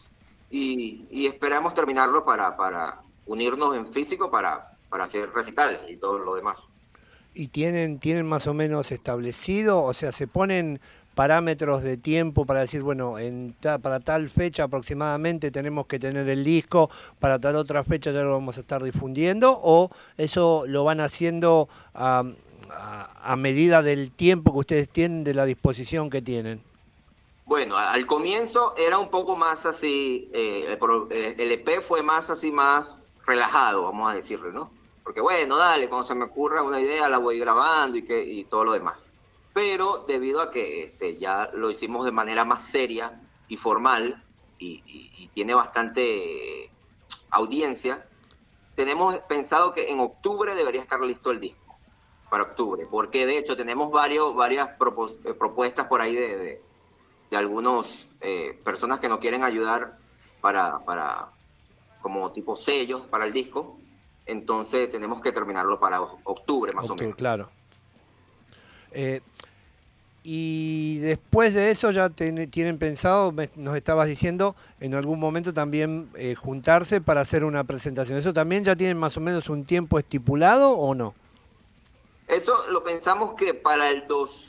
y esperamos terminarlo para unirnos en físico para hacer recitales y todo lo demás. ¿Y tienen más o menos establecido, o sea, se ponen parámetros de tiempo para decir, bueno, para tal fecha aproximadamente tenemos que tener el disco, para tal otra fecha ya lo vamos a estar difundiendo, o eso lo van haciendo a medida del tiempo que ustedes tienen, de la disposición que tienen? Bueno, al comienzo era un poco más así, el EP fue más relajado, vamos a decirle, ¿no? Porque bueno, dale, cuando se me ocurra una idea la voy grabando y todo lo demás. Pero debido a que ya lo hicimos de manera más seria y formal y tiene bastante audiencia, tenemos pensado que en octubre debería estar listo el disco, para octubre, porque de hecho tenemos varias propuestas por ahí de algunas personas que nos quieren ayudar para como tipo sellos para el disco. Entonces tenemos que terminarlo para octubre más o menos. Claro. Y después de eso ya tienen pensado, nos estabas diciendo, en algún momento también juntarse para hacer una presentación. ¿Eso también ya tienen más o menos un tiempo estipulado o no? Eso lo pensamos que para el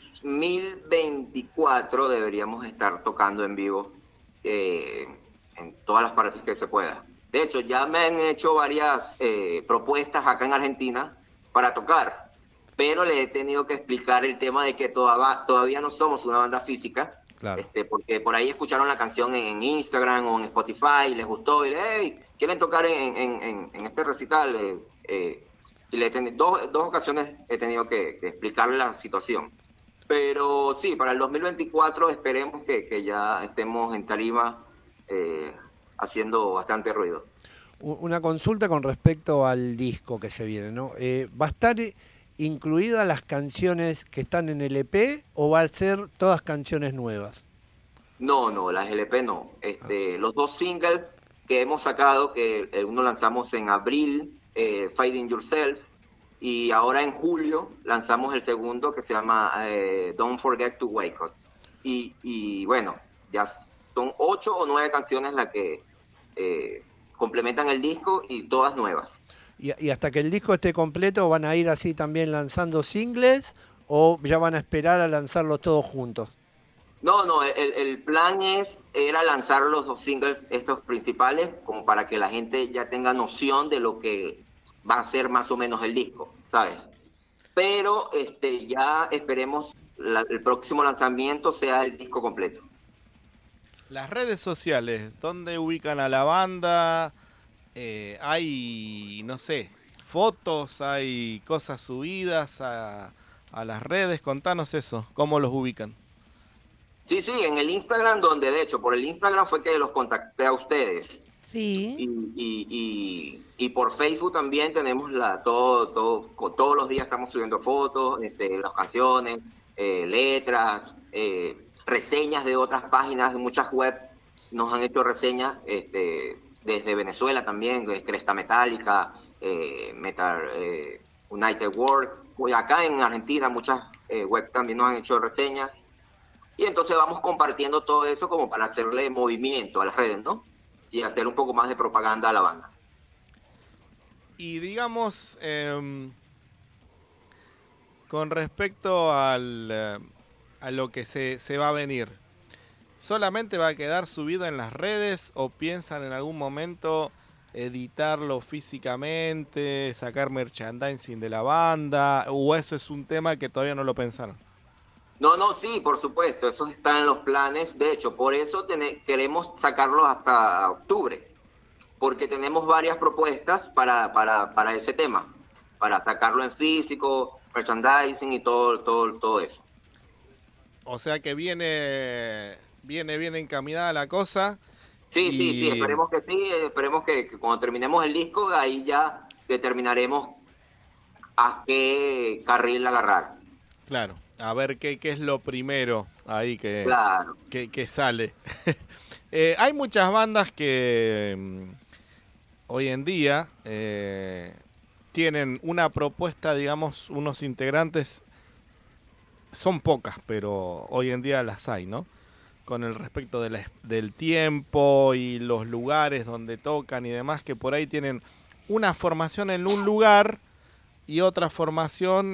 2024 deberíamos estar tocando en vivo en todas las partes que se pueda. De hecho, ya me han hecho varias propuestas acá en Argentina para tocar, pero le he tenido que explicar el tema de que todavía no somos una banda física, claro. Porque por ahí escucharon la canción en Instagram o en Spotify y les gustó, y hey, quieren tocar en este recital. Y dos ocasiones he tenido que explicarle la situación. Pero sí, para el 2024 esperemos que ya estemos en tarima haciendo bastante ruido. Una consulta con respecto al disco que se viene, ¿no? ¿Va a estar incluidas las canciones que están en el EP o va a ser todas canciones nuevas? No, las LP no. Los dos singles que hemos sacado, que uno lanzamos en abril, Finding Yourself, y ahora en julio lanzamos el segundo que se llama Don't Forget to Wake Up. Y bueno, ya son 8 o 9 canciones las que complementan el disco y todas nuevas. ¿Y hasta que el disco esté completo van a ir así también lanzando singles o ya van a esperar a lanzarlos todos juntos? No, el plan era lanzar los dos singles, estos principales, como para que la gente ya tenga noción de lo que va a ser más o menos el disco, ¿sabes? Pero ya esperemos el próximo lanzamiento sea el disco completo. Las redes sociales, ¿dónde ubican a la banda? Hay, no sé, fotos, hay cosas subidas a las redes. Contanos eso, ¿cómo los ubican? Sí, sí, en el Instagram, donde de hecho por el Instagram fue que los contacté a ustedes. Sí. Y por Facebook también tenemos todos los días estamos subiendo fotos, las canciones, letras, reseñas de otras páginas, de muchas web nos han hecho reseñas, desde Venezuela también, Cresta Metálica, Metal United World, y acá en Argentina muchas web también nos han hecho reseñas, y entonces vamos compartiendo todo eso como para hacerle movimiento a las redes, ¿no? Y hacer un poco más de propaganda a la banda. Y digamos, con respecto a lo que se va a venir, ¿solamente va a quedar subido en las redes o piensan en algún momento editarlo físicamente, sacar merchandising de la banda, o eso es un tema que todavía no lo pensaron? No, sí, por supuesto, eso está en los planes. De hecho, por eso queremos sacarlo hasta octubre, porque tenemos varias propuestas para ese tema, para sacarlo en físico, merchandising y todo eso. O sea que viene bien encaminada la cosa. Sí, esperemos que cuando terminemos el disco, ahí ya determinaremos a qué carril agarrar. Claro, a ver qué es lo primero ahí que sale. Hay muchas bandas que hoy en día tienen una propuesta, digamos, unos integrantes, son pocas, pero hoy en día las hay, ¿no? Con el respecto del tiempo y los lugares donde tocan y demás, que por ahí tienen una formación en un lugar y otra formación,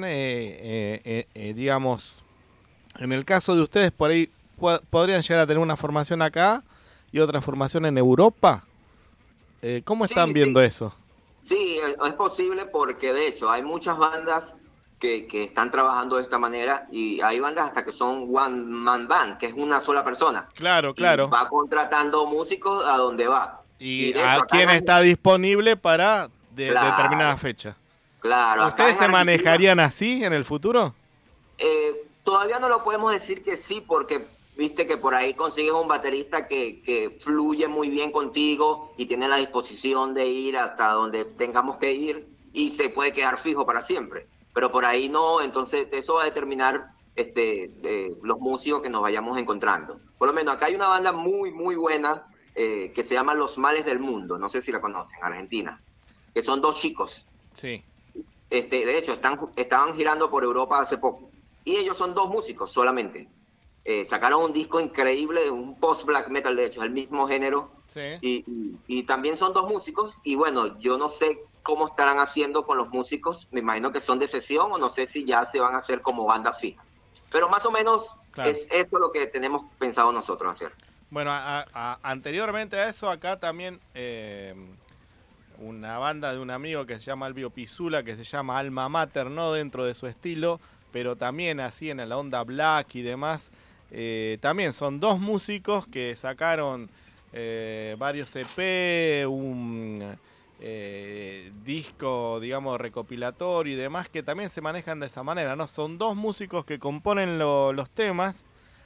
digamos, en el caso de ustedes, por ahí podrían llegar a tener una formación acá y otra formación en Europa. ¿Cómo están viendo eso? Sí, es posible porque de hecho hay muchas bandas que están trabajando de esta manera, y hay bandas hasta que son one man band, que es una sola persona. Claro. Y va contratando músicos a donde va. Y a quién está disponible para determinada fecha. Claro. ¿Ustedes se manejarían así en el futuro? Todavía no lo podemos decir que sí, porque viste que por ahí consigues un baterista que fluye muy bien contigo y tiene la disposición de ir hasta donde tengamos que ir y se puede quedar fijo para siempre. Pero por ahí no, entonces eso va a determinar los músicos que nos vayamos encontrando. Por lo menos acá hay una banda muy, muy buena que se llama Los Males del Mundo, no sé si la conocen, Argentina, que son dos chicos. Sí. De hecho, estaban girando por Europa hace poco, y ellos son dos músicos solamente. Sacaron un disco increíble, un post-black metal, de hecho, es el mismo género. Sí. Y también son dos músicos, y bueno, yo no sé cómo estarán haciendo con los músicos, me imagino que son de sesión, o no sé si ya se van a hacer como banda fija. Pero más o menos es eso lo que tenemos pensado nosotros hacer. Bueno, anteriormente a eso, acá también una banda de un amigo que se llama Albio Pisula, que se llama Alma Mater, no dentro de su estilo, pero también así en la onda black y demás. También son dos músicos que sacaron varios EP, un disco, digamos, recopilatorio y demás, que también se manejan de esa manera, ¿no? Son dos músicos que componen los temas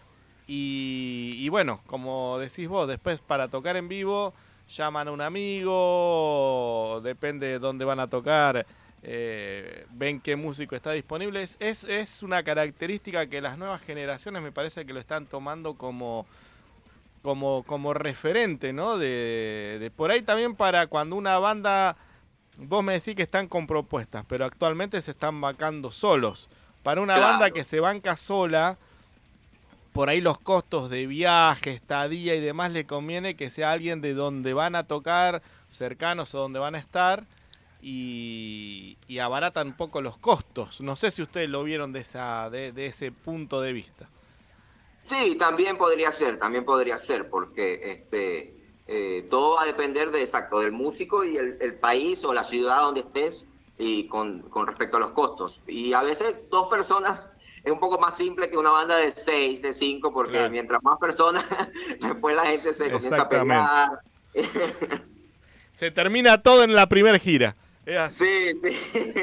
y bueno, como decís vos, después para tocar en vivo llaman a un amigo, depende de dónde van a tocar, ven qué músico está disponible. Es una característica que las nuevas generaciones me parece que lo están tomando como referente, ¿no? De por ahí también para cuando una banda, vos me decís que están con propuestas, pero actualmente se están bancando solos. Para una banda que se banca sola, por ahí los costos de viaje, estadía y demás, le conviene que sea alguien de donde van a tocar, cercanos o donde van a estar, y abaratan un poco los costos. No sé si ustedes lo vieron de ese punto de vista. Sí, también podría ser, porque todo va a depender del músico y el país o la ciudad donde estés, y con respecto a los costos. Y a veces dos personas es un poco más simple que una banda de 6, de 5, porque mientras más personas, después la gente se comienza a pegar. Se termina todo en la primera gira. Es así. Sí.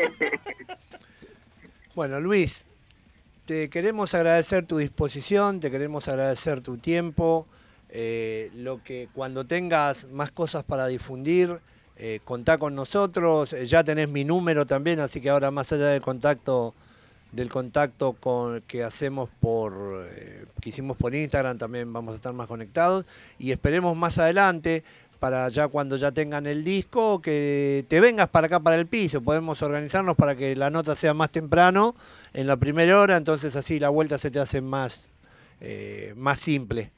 Bueno, Luis, te queremos agradecer tu disposición, te queremos agradecer tu tiempo. Lo que cuando tengas más cosas para difundir, contá con nosotros. Ya tenés mi número también, así que ahora más allá del contacto que hacemos que hicimos por Instagram, también vamos a estar más conectados y esperemos más adelante para ya cuando ya tengan el disco que te vengas para acá para el piso. Podemos organizarnos para que la nota sea más temprano en la primera hora, entonces así la vuelta se te hace más simple.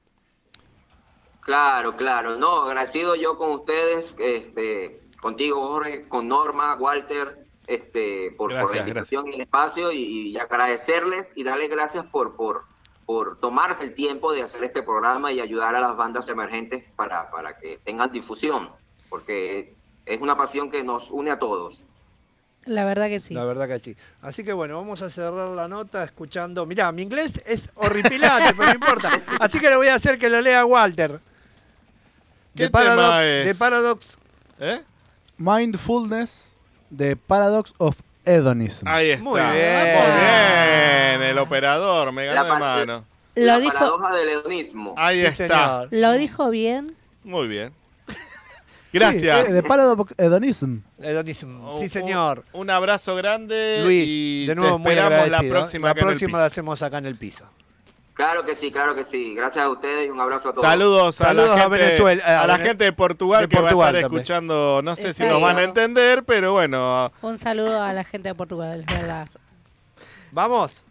Claro, no, agradecido yo con ustedes, contigo Jorge, con Norma, Walter, por la invitación y el espacio y agradecerles y darles gracias por tomarse el tiempo de hacer este programa y ayudar a las bandas emergentes para que tengan difusión, porque es una pasión que nos une a todos. La verdad que sí. La verdad que sí. Así que bueno, vamos a cerrar la nota escuchando. Mirá, mi inglés es horripilante, pero no importa. Así que le voy a hacer que lo lea Walter. ¿Qué tema es? De Paradox. Mindfulness de Paradox of Hedonism. Ahí está. Muy bien. Muy bien. El operador me ganó de mano. La paradoja del hedonismo. Ahí está. ¿Lo dijo bien? Muy bien. Gracias. Sí, de Paradox Hedonism. Sí, señor. Un abrazo grande. Luis, y de nuevo te muy esperamos la agradecido. próxima. La acá en el próxima piso. la hacemos acá en el piso. Claro que sí. Gracias a ustedes y un abrazo a todos. Saludos a la gente, Venezuela, a la gente de Portugal que va a estar escuchando. No sé si nos van a entender, pero bueno. Un saludo a la gente de Portugal. Vamos.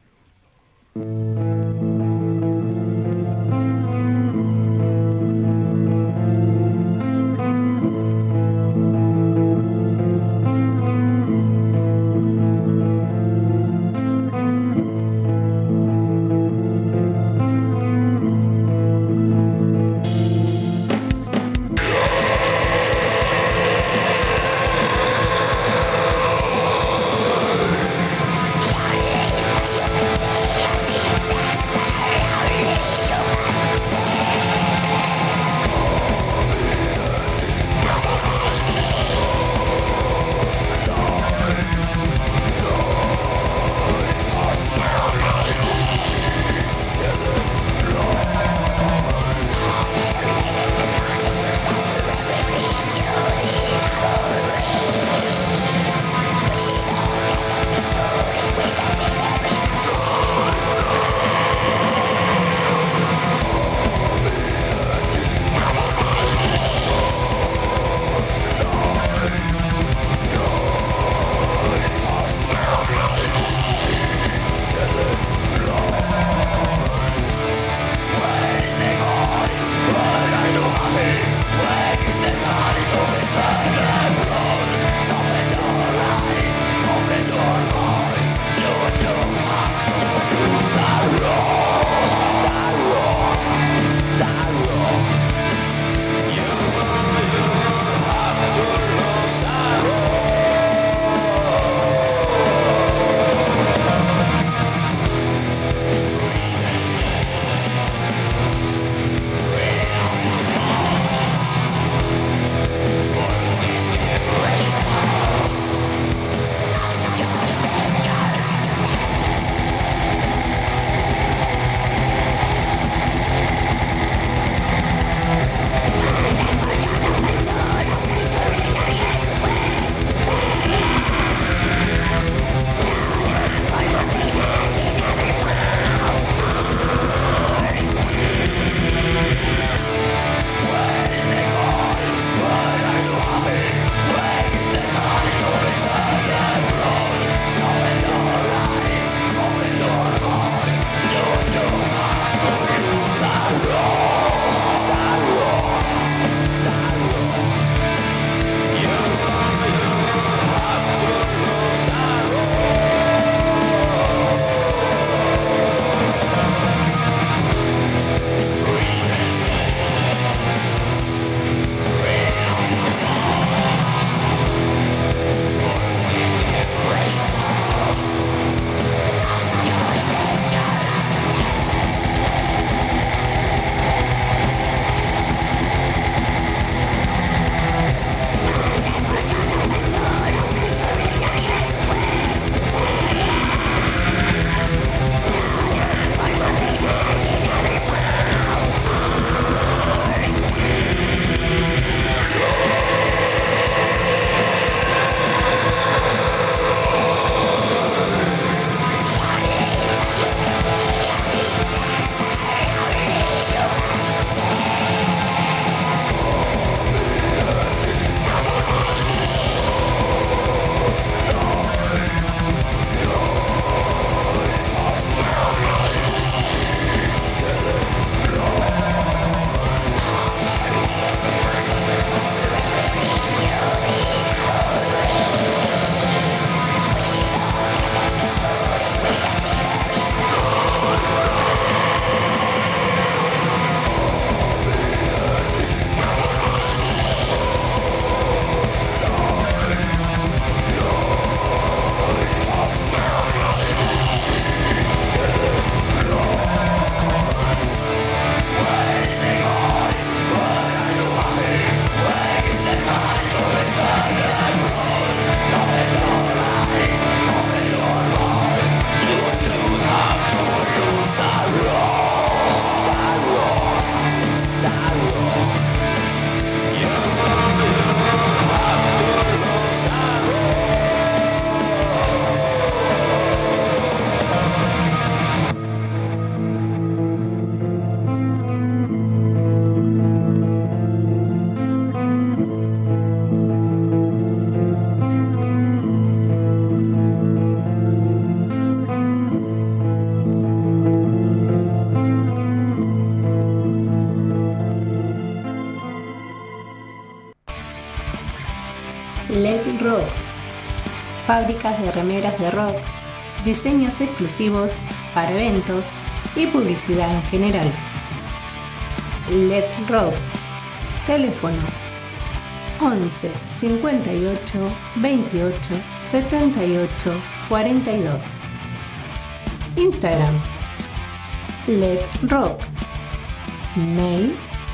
fábricas de remeras de rock, diseños exclusivos para eventos y publicidad en general. LED Rock. Teléfono 11 58 28 78 42. Instagram LED Rock. Mail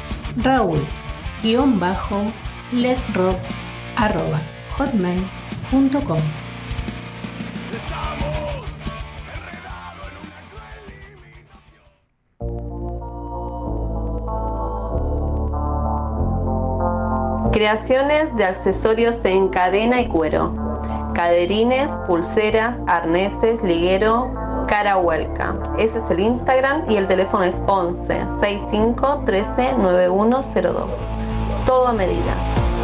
Raúl-ledrock@hotmail.com. Creaciones de accesorios en cadena y cuero. Caderines, pulseras, arneses, liguero, cara huelca. Ese es el Instagram y el teléfono es 11 65 13 9102. Todo a medida.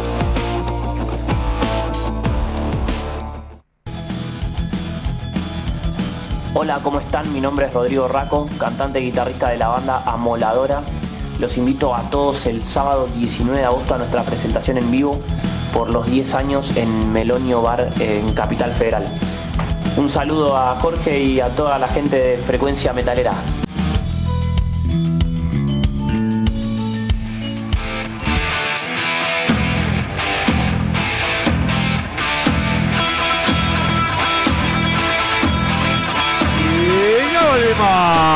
Hola, ¿cómo están? Mi nombre es Rodrigo Raco, cantante y guitarrista de la banda Amoladora. Los invito a todos el sábado 19 de agosto a nuestra presentación en vivo por los 10 años en Melonio Bar en Capital Federal. Un saludo a Jorge y a toda la gente de Frecuencia Metalera. Y ya volvimos.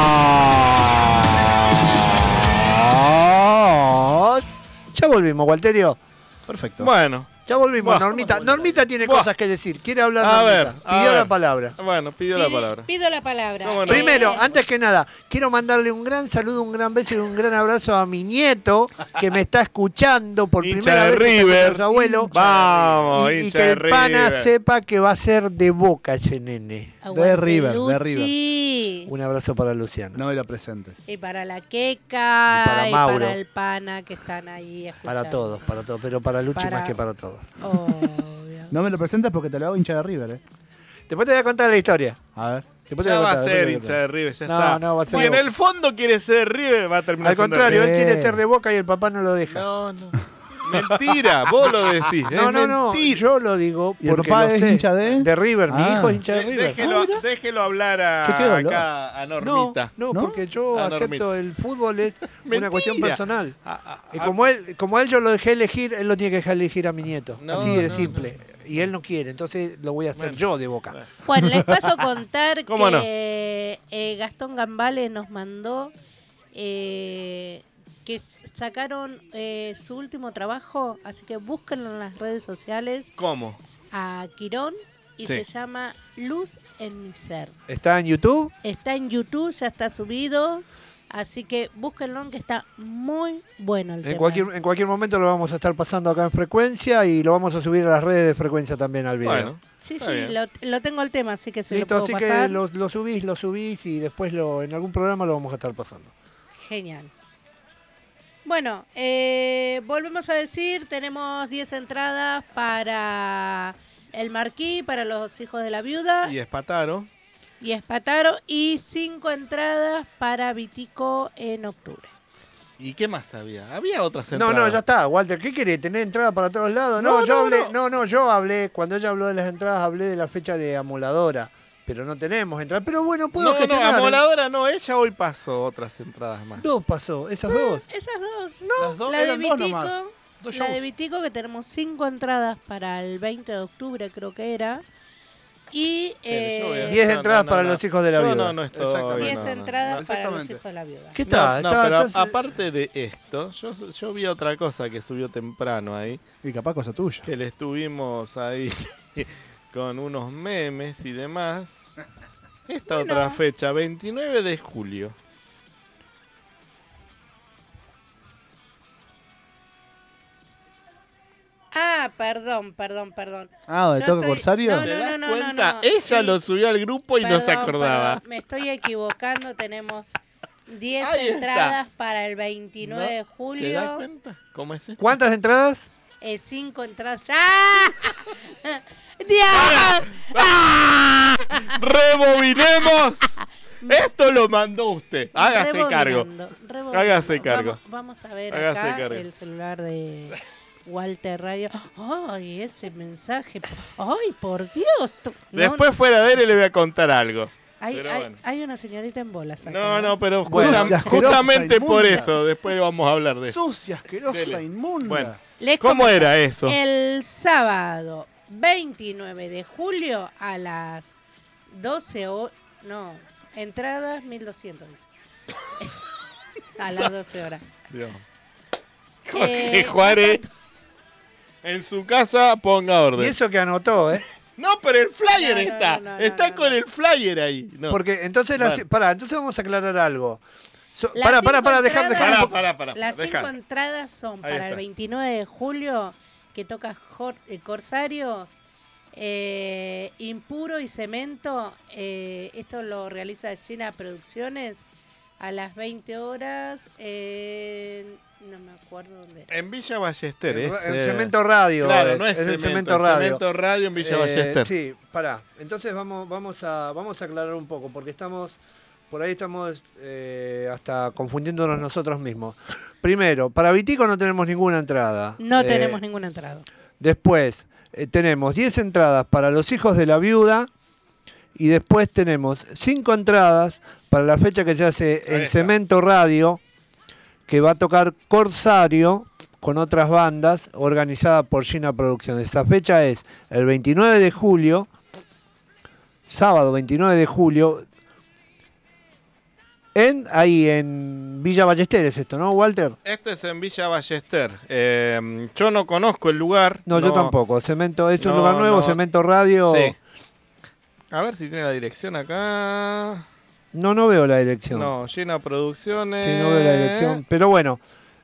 Ya volvimos, Walterio. Perfecto. Bueno. Ya volvimos, Buah. Normita. Normita tiene cosas que decir. Quiere hablar A Normita. ver, a Pidió ver. la palabra. Bueno, pidió la palabra. Pido la palabra. Primero, antes que nada, quiero mandarle un gran saludo, un gran beso y un gran abrazo a mi nieto que me está escuchando por Hincha primera de vez River. con su abuelo. Vamos, y hincha que de el pana River. sepa que va a ser de Boca ese nene. Aguante, De River, de Luchi. River. Un abrazo para Luciano. No me lo presentes. Y para la Queca, Y para Mauro. para el Pana que están ahí escuchando. Para todos, pero para Luchi Para- más que para todos. No me lo presentes porque te lo hago hincha de River, Después te voy a contar la historia. A ver. Después te Ya voy va a contar, ser después te voy hincha de River, ya No, está. no, va a ser Si en de el fondo quiere ser River, va a terminar Al siendo contrario, él River. quiere ser de Boca y el papá no lo deja. No. Mentira, vos lo decís. No, es no, mentira. yo lo digo ¿Y el porque papá lo es sé. hincha de? River, mi Ah. hijo es hincha de River. Déjelo hablar Yo quedo acá a Normita. No, porque yo A acepto Normita. el fútbol es una Mentira. cuestión personal. Y como él yo lo dejé elegir, él lo tiene que dejar elegir a mi nieto. No, Así de no, simple. Y él no quiere, entonces lo voy a hacer yo de Boca. Bueno, les paso a contar ¿Cómo que Gastón Gambale nos mandó que sacaron su último trabajo, así que búsquenlo en las redes sociales ¿Cómo? a Quirón y Sí. se llama Luz en mi ser. ¿Está en YouTube? Está en YouTube, ya está subido, así que búsquenlo que está muy bueno el tema. En cualquier momento lo vamos a estar pasando acá en Frecuencia y lo vamos a subir a las redes de Frecuencia también al video. Bueno, Sí, está sí, bien. lo tengo el tema, así que se Listo, lo así puedo que pasar. lo subís y después en algún programa lo vamos a estar pasando. Genial. Bueno, volvemos a decir, tenemos 10 entradas para el Marquí, para los hijos de la viuda Y Espataro. y Espataro, y 5 entradas para Vitico en octubre. ¿Y qué más había? Había otras No, entradas. ya está, Walter, ¿qué querés? ¿Tener entrada para todos lados? No, Yo hablé, cuando ella habló de las entradas, hablé de la fecha de Amoladora, pero no tenemos entradas. Pero bueno, puedo No, gestionar. Amoladora no, ella hoy pasó otras entradas más. Dos pasó, esas dos. Esas dos, Las dos la de eran dos Vitico, nomás. Dos la de shows. Vitico que tenemos 5 entradas para el 20 de octubre, creo que era. Y 10 entradas para los hijos de la viuda. No estoy. 10 no. entradas para los Exactamente. hijos de la viuda. ¿Qué tal? No, Está- pero entonces- aparte de esto, yo vi otra cosa que subió temprano ahí. Y capaz cosa tuya. Que le estuvimos ahí con unos memes y demás. Esta Bueno. otra fecha, 29 de julio. Ah, perdón. Ah, ¿donde Yo toca estoy- Corsario? No, ¿Te no, das no, no, cuenta? no. Ella Sí. lo subió al grupo y no se Perdón, acordaba. perdón, me estoy equivocando, tenemos 10 Ahí está. entradas para el 29 de ¿Te das julio. cuenta? ¿Cómo es esto? ¿Cuántas entradas? 5 entradas. ¡Ah! ¡Dios! ¡Ah! ¡Rebobinemos! Esto lo mandó usted. Hágase cargo. Rebobinando. Hágase cargo. Vamos a ver Hágase acá cargo. el celular de Walter Radio. Ay, ese mensaje. Ay, por Dios. Después fuera de él le voy a contar algo. Hay una señorita en bolas acá. No, pero Bueno, justamente por inmunda. eso, después vamos a hablar de eso. Sucia, asquerosa, Dele. inmunda. Bueno, Les ¿cómo comento, era eso? El sábado 29 de julio a las 12 horas. No, entradas 1200. Dice. A las 12 horas. Dios. Jorge Juárez en su casa ponga orden. Y eso que anotó, ¿eh? No, pero el flyer No, está. no, Está con el flyer ahí. No. Porque entonces, Bueno. entonces vamos a aclarar algo. Las Para, cinco entradas- Pará. Las dejá. 5 entradas son Ahí para está. el 29 de julio, que toca Corsarios, Impuro y Cemento. Esto lo realiza Gina Producciones a las 20 horas. No me acuerdo dónde. En Villa Ballester, es. El Cemento Radio. Claro, no es el Cemento Radio. Cemento Radio en Villa Ballester. Sí, pará. Entonces vamos a aclarar un poco, porque por ahí estamos hasta confundiéndonos nosotros mismos. Primero, para Vitico no tenemos ninguna entrada. No tenemos ninguna entrada. Después, tenemos 10 entradas para los hijos de la viuda. Y después tenemos 5 entradas para la fecha que se hace Ahí en está. Cemento Radio, que va a tocar Corsario con otras bandas, organizada por Gina Producciones. Esa fecha es el 29 de julio, sábado 29 de julio, ahí en Villa Ballester es esto, ¿no, Walter? Esto es en Villa Ballester. Yo no conozco el lugar. No, yo tampoco. Cemento, es un No, lugar nuevo, no. Cemento Radio. Sí. A ver si tiene la dirección acá. No veo la dirección. No, Gina Producciones. Sí, no veo la dirección. Pero bueno,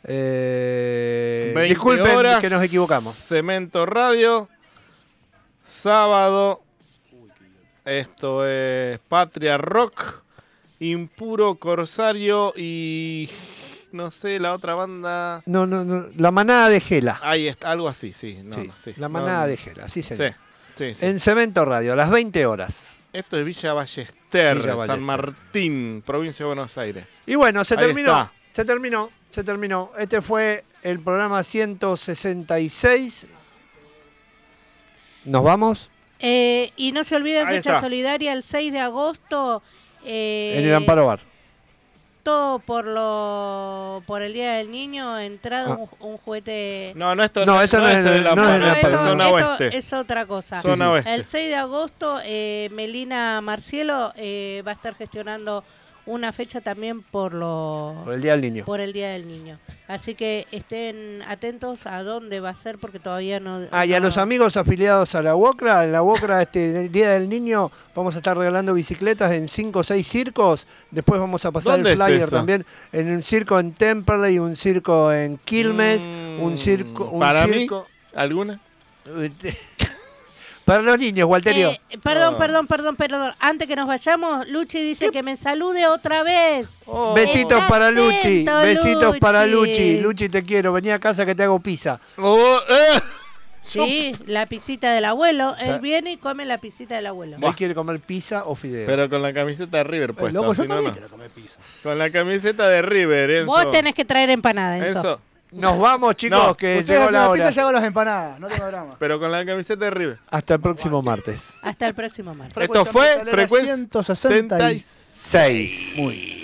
20 disculpen horas, que nos equivocamos. Cemento Radio. Sábado. Esto es Patria Rock. Impuro Corsario y no sé, la otra banda. No, la manada de Gela. Ahí está, algo así, sí. Sí, sí. la manada de Gela, sí señor. Sí. En Cemento Radio, a las 20 horas. Esto es Villa Ballester, Villa Ballester. San Martín, provincia de Buenos Aires. Y bueno, se Ahí terminó. está. Se terminó. Este fue el programa 166. ¿Nos vamos? Y no se olviden, Ahí fecha está. solidaria el 6 de agosto. En el Amparo Bar. Todo por el Día del Niño, entrada un juguete. No, esto No, esto no es el el- no es Amparo, el es Amparo. zona Esto oeste. es otra cosa. Zona oeste. El 6 de agosto, Melina Marcielo va a estar gestionando una fecha también por el Día del Niño. Por el Día del Niño. Así que estén atentos a dónde va a ser porque todavía no. Y a no- los amigos afiliados a la UOCRA, en la UOCRA el Día del Niño vamos a estar regalando bicicletas en 5 o 6 circos. Después vamos a pasar ¿Dónde el es flyer eso? también en un circo en Temperley, un circo en Quilmes, un circo... ¿Para mí? circo... ¿Alguna? Para los niños, Walterio. Perdón. Antes que nos vayamos, Luchi dice que me salude otra vez. Besitos Está para Luchi, atento, besitos para Luchi. Luchi. Luchi, te quiero, vení a casa que te hago pizza. Sí, la pisita del abuelo. sea- Él viene y come la pisita del abuelo. Él quiere comer pizza o fideo. Pero con la camiseta de River puesta. loco, yo si no, también no. quiero comer pizza. Con la camiseta de River, Enzo. Vos tenés que traer empanada, Enzo. Enzo. Nos vamos, chicos, No, que Ustedes llegó hacen la la hora. pizza, yo hago las empanadas, no tengo drama. Pero con la camiseta de River. Hasta el próximo martes. Hasta el próximo martes. Esto fue Frecuencia Frecuencia 166. 6. Muy bien.